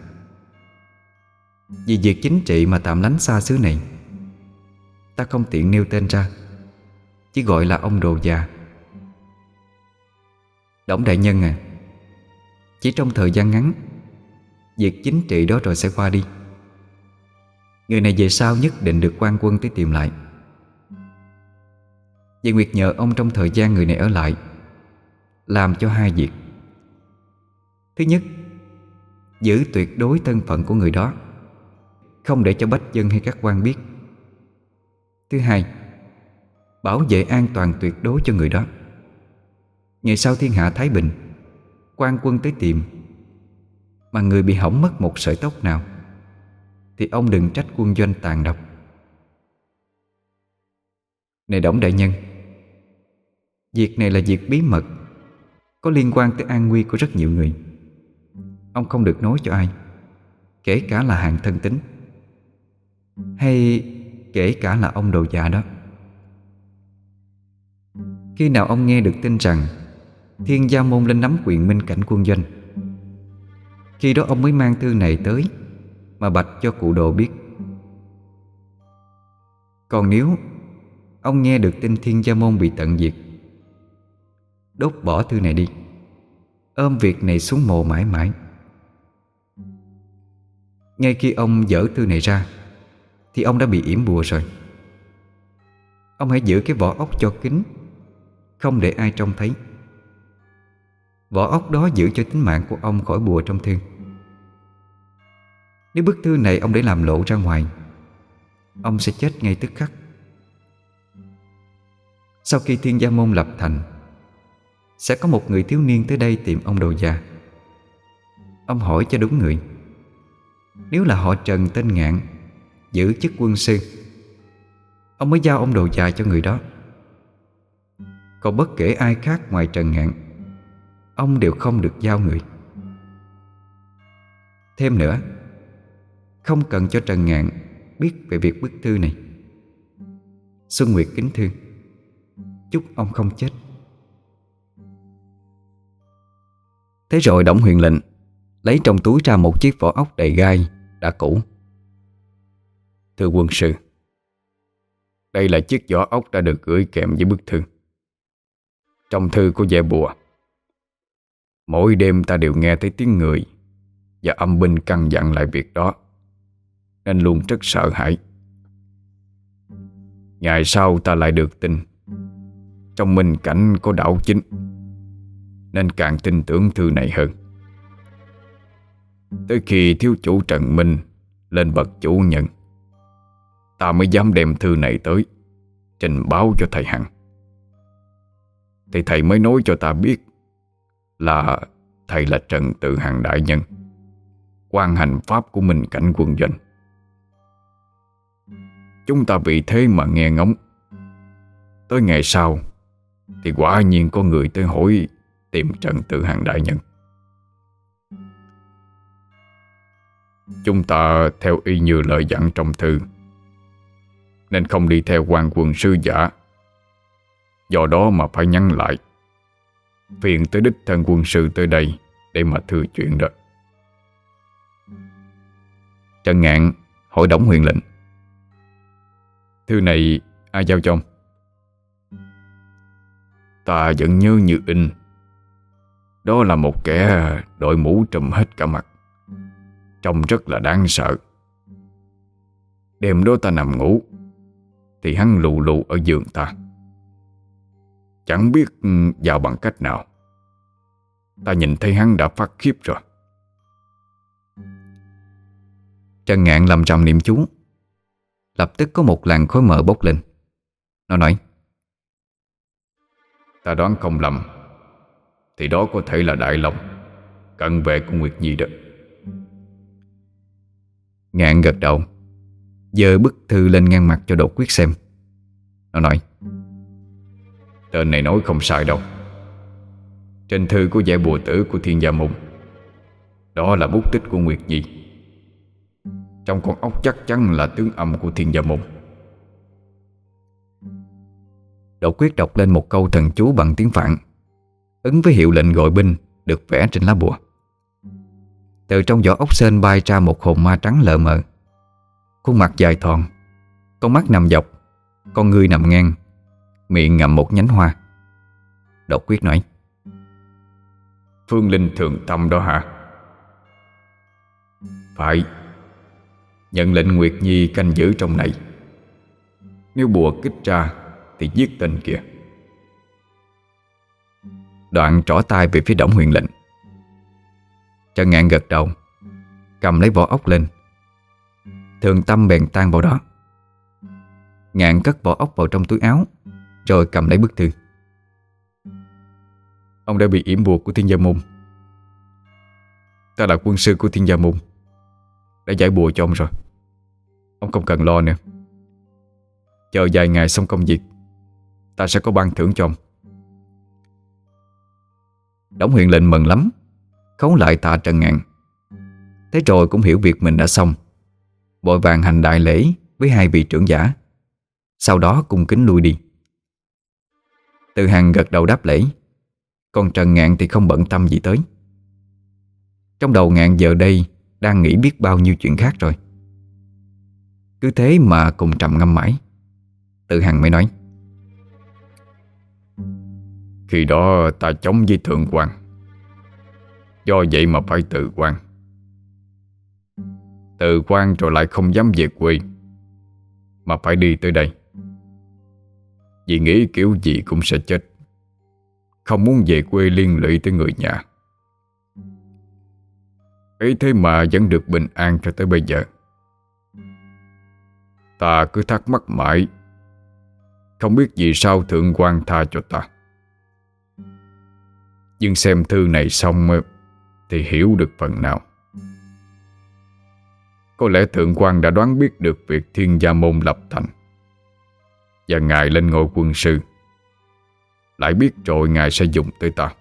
Vì việc chính trị mà tạm lánh xa xứ này, ta không tiện nêu tên ra, chỉ gọi là ông đồ già. Đổng đại nhân à, chỉ trong thời gian ngắn, việc chính trị đó rồi sẽ qua đi. Người này về sau nhất định được quan quân tới tìm lại. Vậy Nguyệt nhờ ông trong thời gian người này ở lại làm cho hai việc. Thứ nhất, giữ tuyệt đối thân phận của người đó, không để cho bách dân hay các quan biết. Thứ hai, bảo vệ an toàn tuyệt đối cho người đó. Ngày sau thiên hạ thái bình, quan quân tới tìm, mà người bị hỏng mất một sợi tóc nào thì ông đừng trách quân doanh tàn độc. Này Đổng đại nhân, việc này là việc bí mật, có liên quan tới an nguy của rất nhiều người. Ông không được nói cho ai, kể cả là hàng thân tín, hay kể cả là ông đồ già đó. Khi nào ông nghe được tin rằng Thiên Gia Môn lên nắm quyền minh cảnh quân doanh, khi đó ông mới mang thư này tới mà bạch cho cụ đồ biết. Còn nếu ông nghe được tin Thiên Gia Môn bị tận diệt, đốt bỏ thư này đi, ôm việc này xuống mồ mãi mãi. Ngay khi ông dỡ thư này ra thì ông đã bị yểm bùa rồi. Ông hãy giữ cái vỏ ốc cho kín, không để ai trông thấy. Vỏ ốc đó giữ cho tính mạng của ông khỏi bùa trong thư. Nếu bức thư này ông để làm lộ ra ngoài, ông sẽ chết ngay tức khắc. Sau khi Thiên Gia Môn lập thành, sẽ có một người thiếu niên tới đây tìm ông đồ già. Ông hỏi cho đúng người. Nếu là họ Trần tên Ngạn, giữ chức quân sư, ông mới giao ông đồ già cho người đó. Còn bất kể ai khác ngoài Trần Ngạn, ông đều không được giao người. Thêm nữa, không cần cho Trần Ngạn biết về việc bức thư này. Xuân Nguyệt kính thương, chúc ông không chết. Thế rồi Đổng Huyền Lệnh lấy trong túi ra một chiếc vỏ ốc đầy gai đã cũ. Thưa quân sư, đây là chiếc vỏ ốc đã được gửi kèm với bức thư. Trong thư có vẽ bùa. Mỗi đêm ta đều nghe thấy tiếng người và âm binh căn dặn lại việc đó, nên luôn rất sợ hãi. Ngày sau ta lại được tin trong minh cảnh có đảo chính, nên càng tin tưởng thư này hơn. Tới khi thiếu chủ Trần Minh lên bậc chủ nhân, ta mới dám đem thư này tới trình báo cho thầy Hằng. Thì thầy mới nói cho ta biết là thầy là Trần Tự Hằng đại nhân, quan hành pháp của minh cảnh quân doanh. Chúng ta vì thế mà nghe ngóng. Tới ngày sau thì quả nhiên có người tới hỏi tìm Trần Tự Hằng đại nhân. Chúng ta theo y như lời dặn trong thư, nên không đi theo quan quân sứ giả. Do đó mà phải nhắn lại, phiền tới đích thân quân sư tới đây để mà thưa chuyện đó. Trần Ngạn hỏi Đổng Huyền Lệnh: Thư này ai giao cho ông? Ta vẫn nhớ như in. Đó là một kẻ đội mũ trùm hết cả mặt, trông rất là đáng sợ. Đêm đó ta nằm ngủ thì hắn lù lù ở giường ta. Chẳng biết vào bằng cách nào, ta nhìn thấy hắn đã phát khiếp rồi. Trần Ngạn lầm rầm niệm chú. Lập tức có một làn khói mờ bốc lên. Nó nói: Ta đoán không lầm thì đó có thể là Đại Long, cận vệ của Nguyệt Nhi đó. Ngạn gật đầu, giơ bức thư lên ngang mặt cho Đột Quyết xem. Nó nói: Tên này nói không sai đâu. Trên thư có vẽ bùa tử của Thiên Gia Môn. Đó là bút tích của Nguyệt Nhi. Trong con ốc chắc chắn là tướng âm của Thiên Gia Môn. Đột Quyết đọc lên một câu thần chú bằng tiếng Phạn, ứng với hiệu lệnh gọi binh được vẽ trên lá bùa. Từ trong vỏ ốc sên bay ra một hồn ma trắng lờ mờ, khuôn mặt dài thòn, con mắt nằm dọc, con người nằm ngang, miệng ngậm một nhánh hoa. Đột Quyết nói: Phương Linh Thường Tâm đó hả? Phải. Nhận lệnh Nguyệt Nhi canh giữ trong này. Nếu bùa kích ra thì giết tên kia. Đoạn trỏ tay về phía Đổng Huyền Lệnh. Trần Ngạn gật đầu, cầm lấy vỏ ốc lên. Thường Tâm bèn tan vào đó. Ngạn cất vỏ ốc vào trong túi áo, rồi cầm lấy bức thư. Ông đã bị yểm bùa của Thiên Gia Môn. Ta là quân sư của Thiên Gia Môn, đã giải bùa cho ông rồi. Ông không cần lo nữa. Chờ vài ngày xong công việc, ta sẽ có ban thưởng cho ông. Đổng Huyền Lệnh mừng lắm, khấu lại tạ Trần Ngạn. Thế rồi cũng hiểu việc mình đã xong, vội vàng hành đại lễ với hai vị trưởng giả, sau đó cung kính lui đi. Từ Hằng gật đầu đáp lễ, còn Trần Ngạn thì không bận tâm gì tới. Trong đầu Ngạn giờ đây đang nghĩ biết bao nhiêu chuyện khác rồi. Cứ thế mà cùng trầm ngâm mãi, Từ Hằng mới nói: Khi đó ta chống với thượng quan, do vậy mà phải từ quan. Từ quan rồi lại không dám về quê, mà phải đi tới đây, vì nghĩ kiểu gì cũng sẽ chết, không muốn về quê liên lụy tới người nhà. Ấy thế mà vẫn được bình an cho tới bây giờ. Ta cứ thắc mắc mãi, không biết vì sao thượng quan tha cho ta. Nhưng xem thư này xong thì hiểu được phần nào. Có lẽ thượng quan đã đoán biết được việc Thiên Gia Môn lập thành, và ngài lên ngôi quân sư, lại biết rồi ngài sẽ dùng tới ta.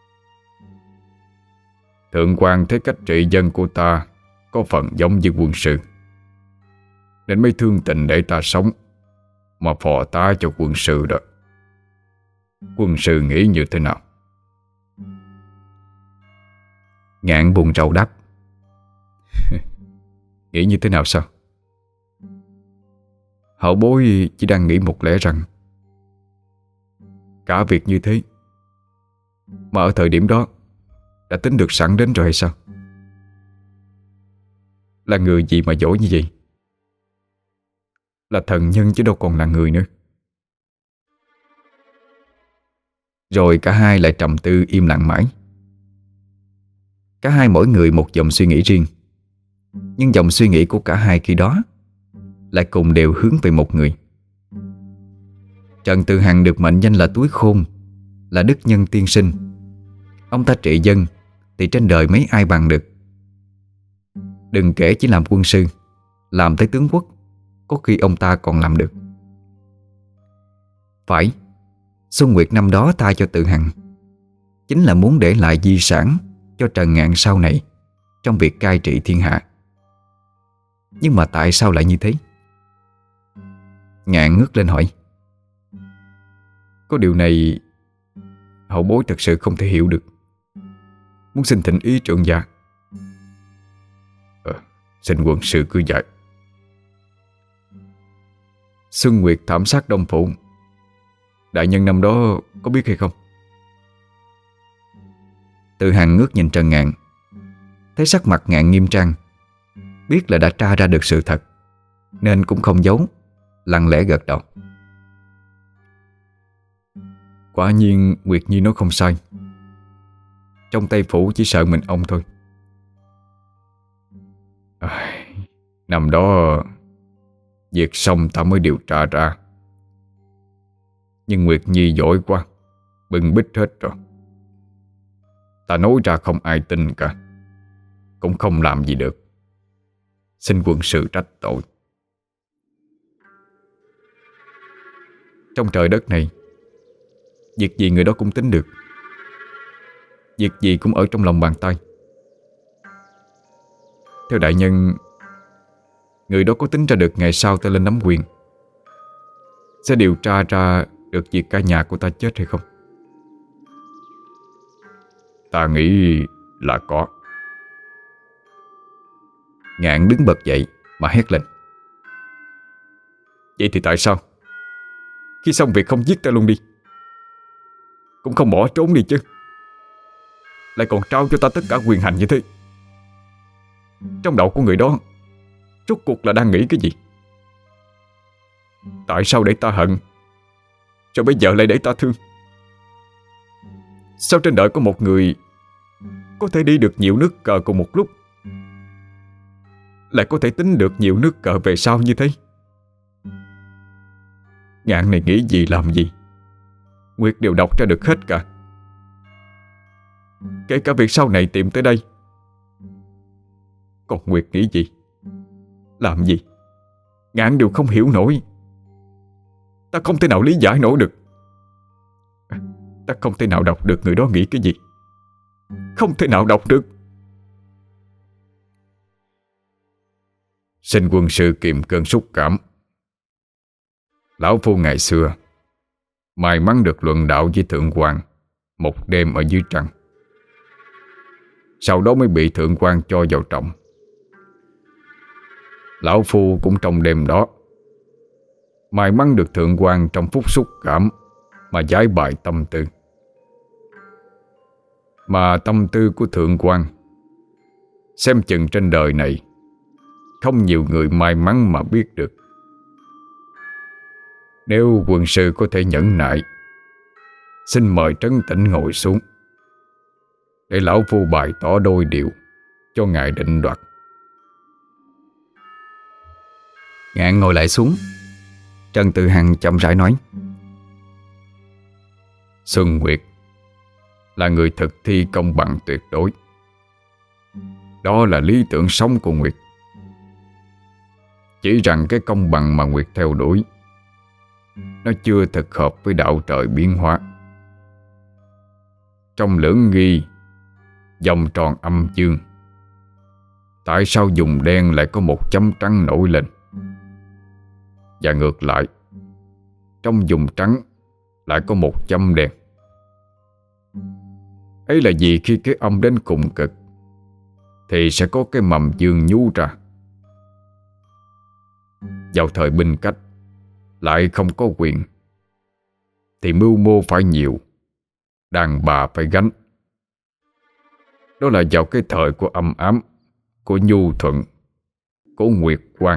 Thượng quan thấy cách trị dân của ta có phần giống với quân sư, nên mới thương tình để ta sống, mà phò tá cho quân sư đó. Quân sư nghĩ như thế nào? Ngạn buồn rầu đáp: Nghĩ như thế nào sao? Hậu bối chỉ đang nghĩ một lẽ rằng cả việc như thế mà ở thời điểm đó đã tính được sẵn đến rồi hay sao? Là người gì mà giỏi như vậy? Là thần nhân chứ đâu còn là người nữa. Rồi cả hai lại trầm tư im lặng mãi. Cả hai mỗi người một dòng suy nghĩ riêng, nhưng dòng suy nghĩ của cả hai khi đó lại cùng đều hướng về một người. Trần Từ Hằng được mệnh danh là túi khôn, là đức nhân tiên sinh. Ông ta trị dân thì trên đời mấy ai bằng được. Đừng kể chỉ làm quân sư, làm tới tướng quốc có khi ông ta còn làm được. Phải, Xuân Nguyệt năm đó tha cho Từ Hằng chính là muốn để lại di sản cho Trần Ngạn sau này trong việc cai trị thiên hạ. Nhưng mà tại sao lại như thế? Ngạn ngước lên hỏi: Có điều này hậu bối thật sự không thể hiểu được, muốn xin thỉnh ý trưởng giả. Xin quân sư cứ dạy. Xuân Nguyệt thảm sát Đông Phủ, đại nhân năm đó có biết hay không? Từ Hằng ngước nhìn Trần Ngạn, thấy sắc mặt Ngạn nghiêm trang, biết là đã tra ra được sự thật, nên cũng không giấu, lặng lẽ gật đầu. Quả nhiên Nguyệt Nhi nói không sai. Trong Tây Phủ chỉ sợ mình ông thôi. Năm đó việc xong ta mới điều tra ra, nhưng Nguyệt Nhi giỏi quá, bưng bít hết rồi. Ta nói ra không ai tin cả, cũng không làm gì được. Xin quân sư trách tội. Trong trời đất này, việc gì người đó cũng tính được, việc gì cũng ở trong lòng bàn tay. Theo đại nhân, người đó có tính ra được ngày sau ta lên nắm quyền sẽ điều tra ra được việc cả nhà của ta chết hay không? Ta nghĩ là có. Ngạn đứng bật dậy mà hét lên: Vậy thì tại sao khi xong việc không giết ta luôn đi, cũng không bỏ trốn đi chứ, lại còn trao cho ta tất cả quyền hành như thế? Trong đầu của người đó rốt cuộc là đang nghĩ cái gì? Tại sao để ta hận, rồi bây giờ lại để ta thương? Sao trên đời có một người có thể đi được nhiều nước cờ cùng một lúc, lại có thể tính được nhiều nước cờ về sau như thế? Ngạn này nghĩ gì làm gì, Nguyệt đều đọc ra được hết cả. Kể cả việc sau này tìm tới đây Còn Nguyệt nghĩ gì, làm gì, ngàn điều không hiểu nổi. Ta không thể nào lý giải nổi được. Ta không thể nào đọc được người đó nghĩ cái gì. Không thể nào đọc được. Xin quân sư kiềm cơn xúc cảm. Lão phu ngày xưa may mắn được luận đạo với Thượng Quan một đêm ở dưới trăng. Sau đó mới bị Thượng Quan cho vào trọng. Lão phu cũng trong đêm đó may mắn được Thượng Quan trong phút xúc cảm mà giải bài tâm tư. Mà tâm tư của Thượng Quan xem chừng trên đời này không nhiều người may mắn mà biết được. Nếu quân sư có thể nhẫn nại, xin mời trấn tĩnh ngồi xuống để lão phu bày tỏ đôi điều cho ngài định đoạt. Ngạn ngồi lại xuống. Trần Tự Hằng chậm rãi nói: Xuân Nguyệt là người thực thi công bằng tuyệt đối. Đó là lý tưởng sống của Nguyệt. Chỉ rằng cái công bằng mà Nguyệt theo đuổi nó chưa thực hợp với đạo trời biến hóa. Trong lưỡng nghi vòng tròn âm dương, tại sao vùng đen lại có một chấm trắng nổi lên? Và ngược lại, trong vùng trắng lại có một chấm đen. Ấy là vì khi cái âm đến cùng cực thì sẽ có cái mầm dương nhú ra. Vào thời binh cách lại không có quyền thì mưu mô phải nhiều, đàn bà phải gánh. Đó là vào cái thời của âm ám, của nhu thuận, của nguyệt quang.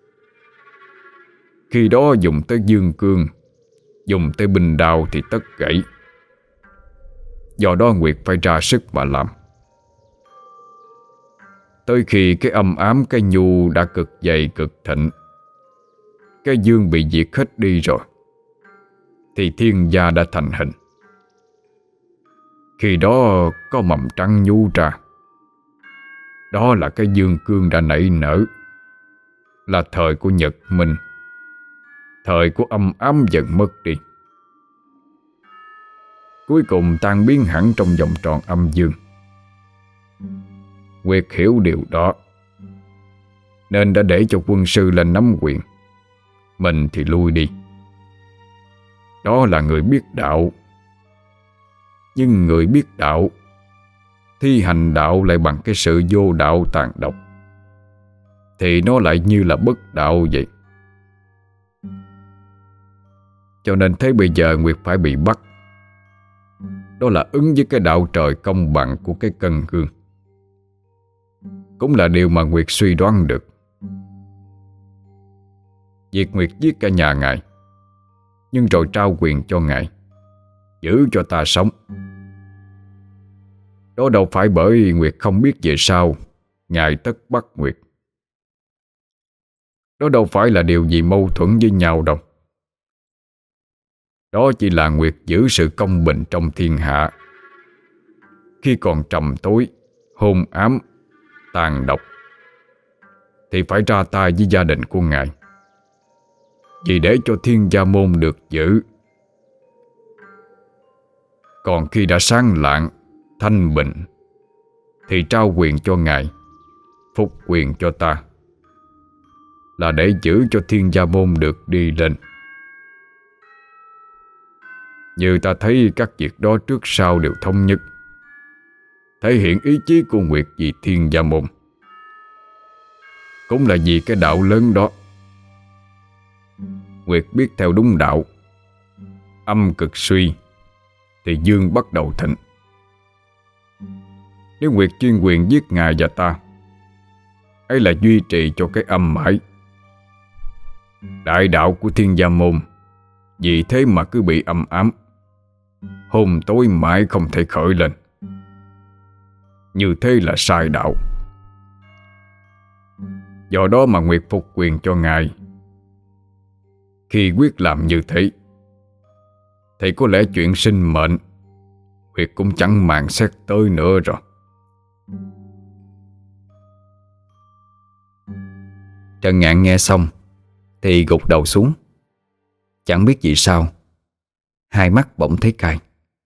Khi đó dùng tới dương cương, dùng tới binh đao thì tất gãy. Do đó Nguyệt phải ra sức mà làm. Tới khi cái âm ám, cái nhu đã cực dày cực thịnh, cái dương bị diệt hết đi rồi, thì thiên gia đã thành hình. Khi đó có mầm trắng nhu ra. Đó là cái dương cương đã nảy nở, là thời của nhật minh, thời của âm ám dần mất đi, cuối cùng tan biến hẳn trong vòng tròn âm dương. Nguyệt hiểu điều đó nên đã để cho quân sư lên nắm quyền, mình thì lui đi. Đó là người biết đạo. Nhưng người biết đạo thi hành đạo lại bằng cái sự vô đạo tàn độc thì nó lại như là bất đạo vậy. Cho nên thế bây giờ Nguyệt phải bị bắt. Đó là ứng với cái đạo trời công bằng của cái cân gương. Cũng là điều mà Nguyệt suy đoán được. Việc Nguyệt giết cả nhà ngài, nhưng rồi trao quyền cho ngài, giữ cho ta sống. Đó đâu phải bởi Nguyệt không biết về sau ngài tất bắt Nguyệt. Đó đâu phải là điều gì mâu thuẫn với nhau đâu. Đó chỉ là Nguyệt giữ sự công bình trong thiên hạ. Khi còn trầm tối, hôn ám, tàn độc thì phải ra tay với gia đình của ngài, vì để cho Thiên Gia Môn được giữ. Còn khi đã sáng lạng, thanh bình thì trao quyền cho ngài, phục quyền cho ta, là để giữ cho Thiên Gia Môn được đi lên. Như ta thấy các việc đó trước sau đều thống nhất, thể hiện ý chí của Nguyệt vì Thiên Gia Môn, cũng là vì cái đạo lớn đó. Nguyệt biết theo đúng đạo, âm cực suy thì dương bắt đầu thịnh. Nếu Nguyệt chuyên quyền giết ngài và ta, ấy là duy trì cho cái âm mãi. Đại đạo của Thiên Gia Môn vì thế mà cứ bị âm ám, hôm tối mãi không thể khởi lên. Như thế là sai đạo. Do đó mà Nguyệt phục quyền cho ngài. Khi quyết làm như thế thì có lẽ chuyện sinh mệnh Nguyệt cũng chẳng màng xét tới nữa rồi. Trần Ngạn nghe xong thì gục đầu xuống. Chẳng biết vì sao hai mắt bỗng thấy cay.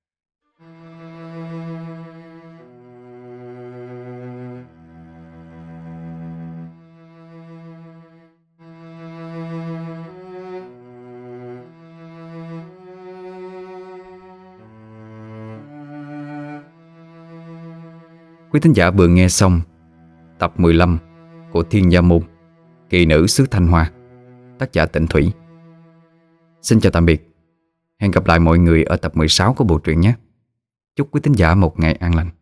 Quý thính giả vừa nghe xong tập 15 của Thiên Gia Môn, Kỳ nữ xứ Thanh Hoa, tác giả Tịnh Thủy. Xin chào tạm biệt. Hẹn gặp lại mọi người ở tập 16 của bộ truyện nhé. Chúc quý thính giả một ngày an lành.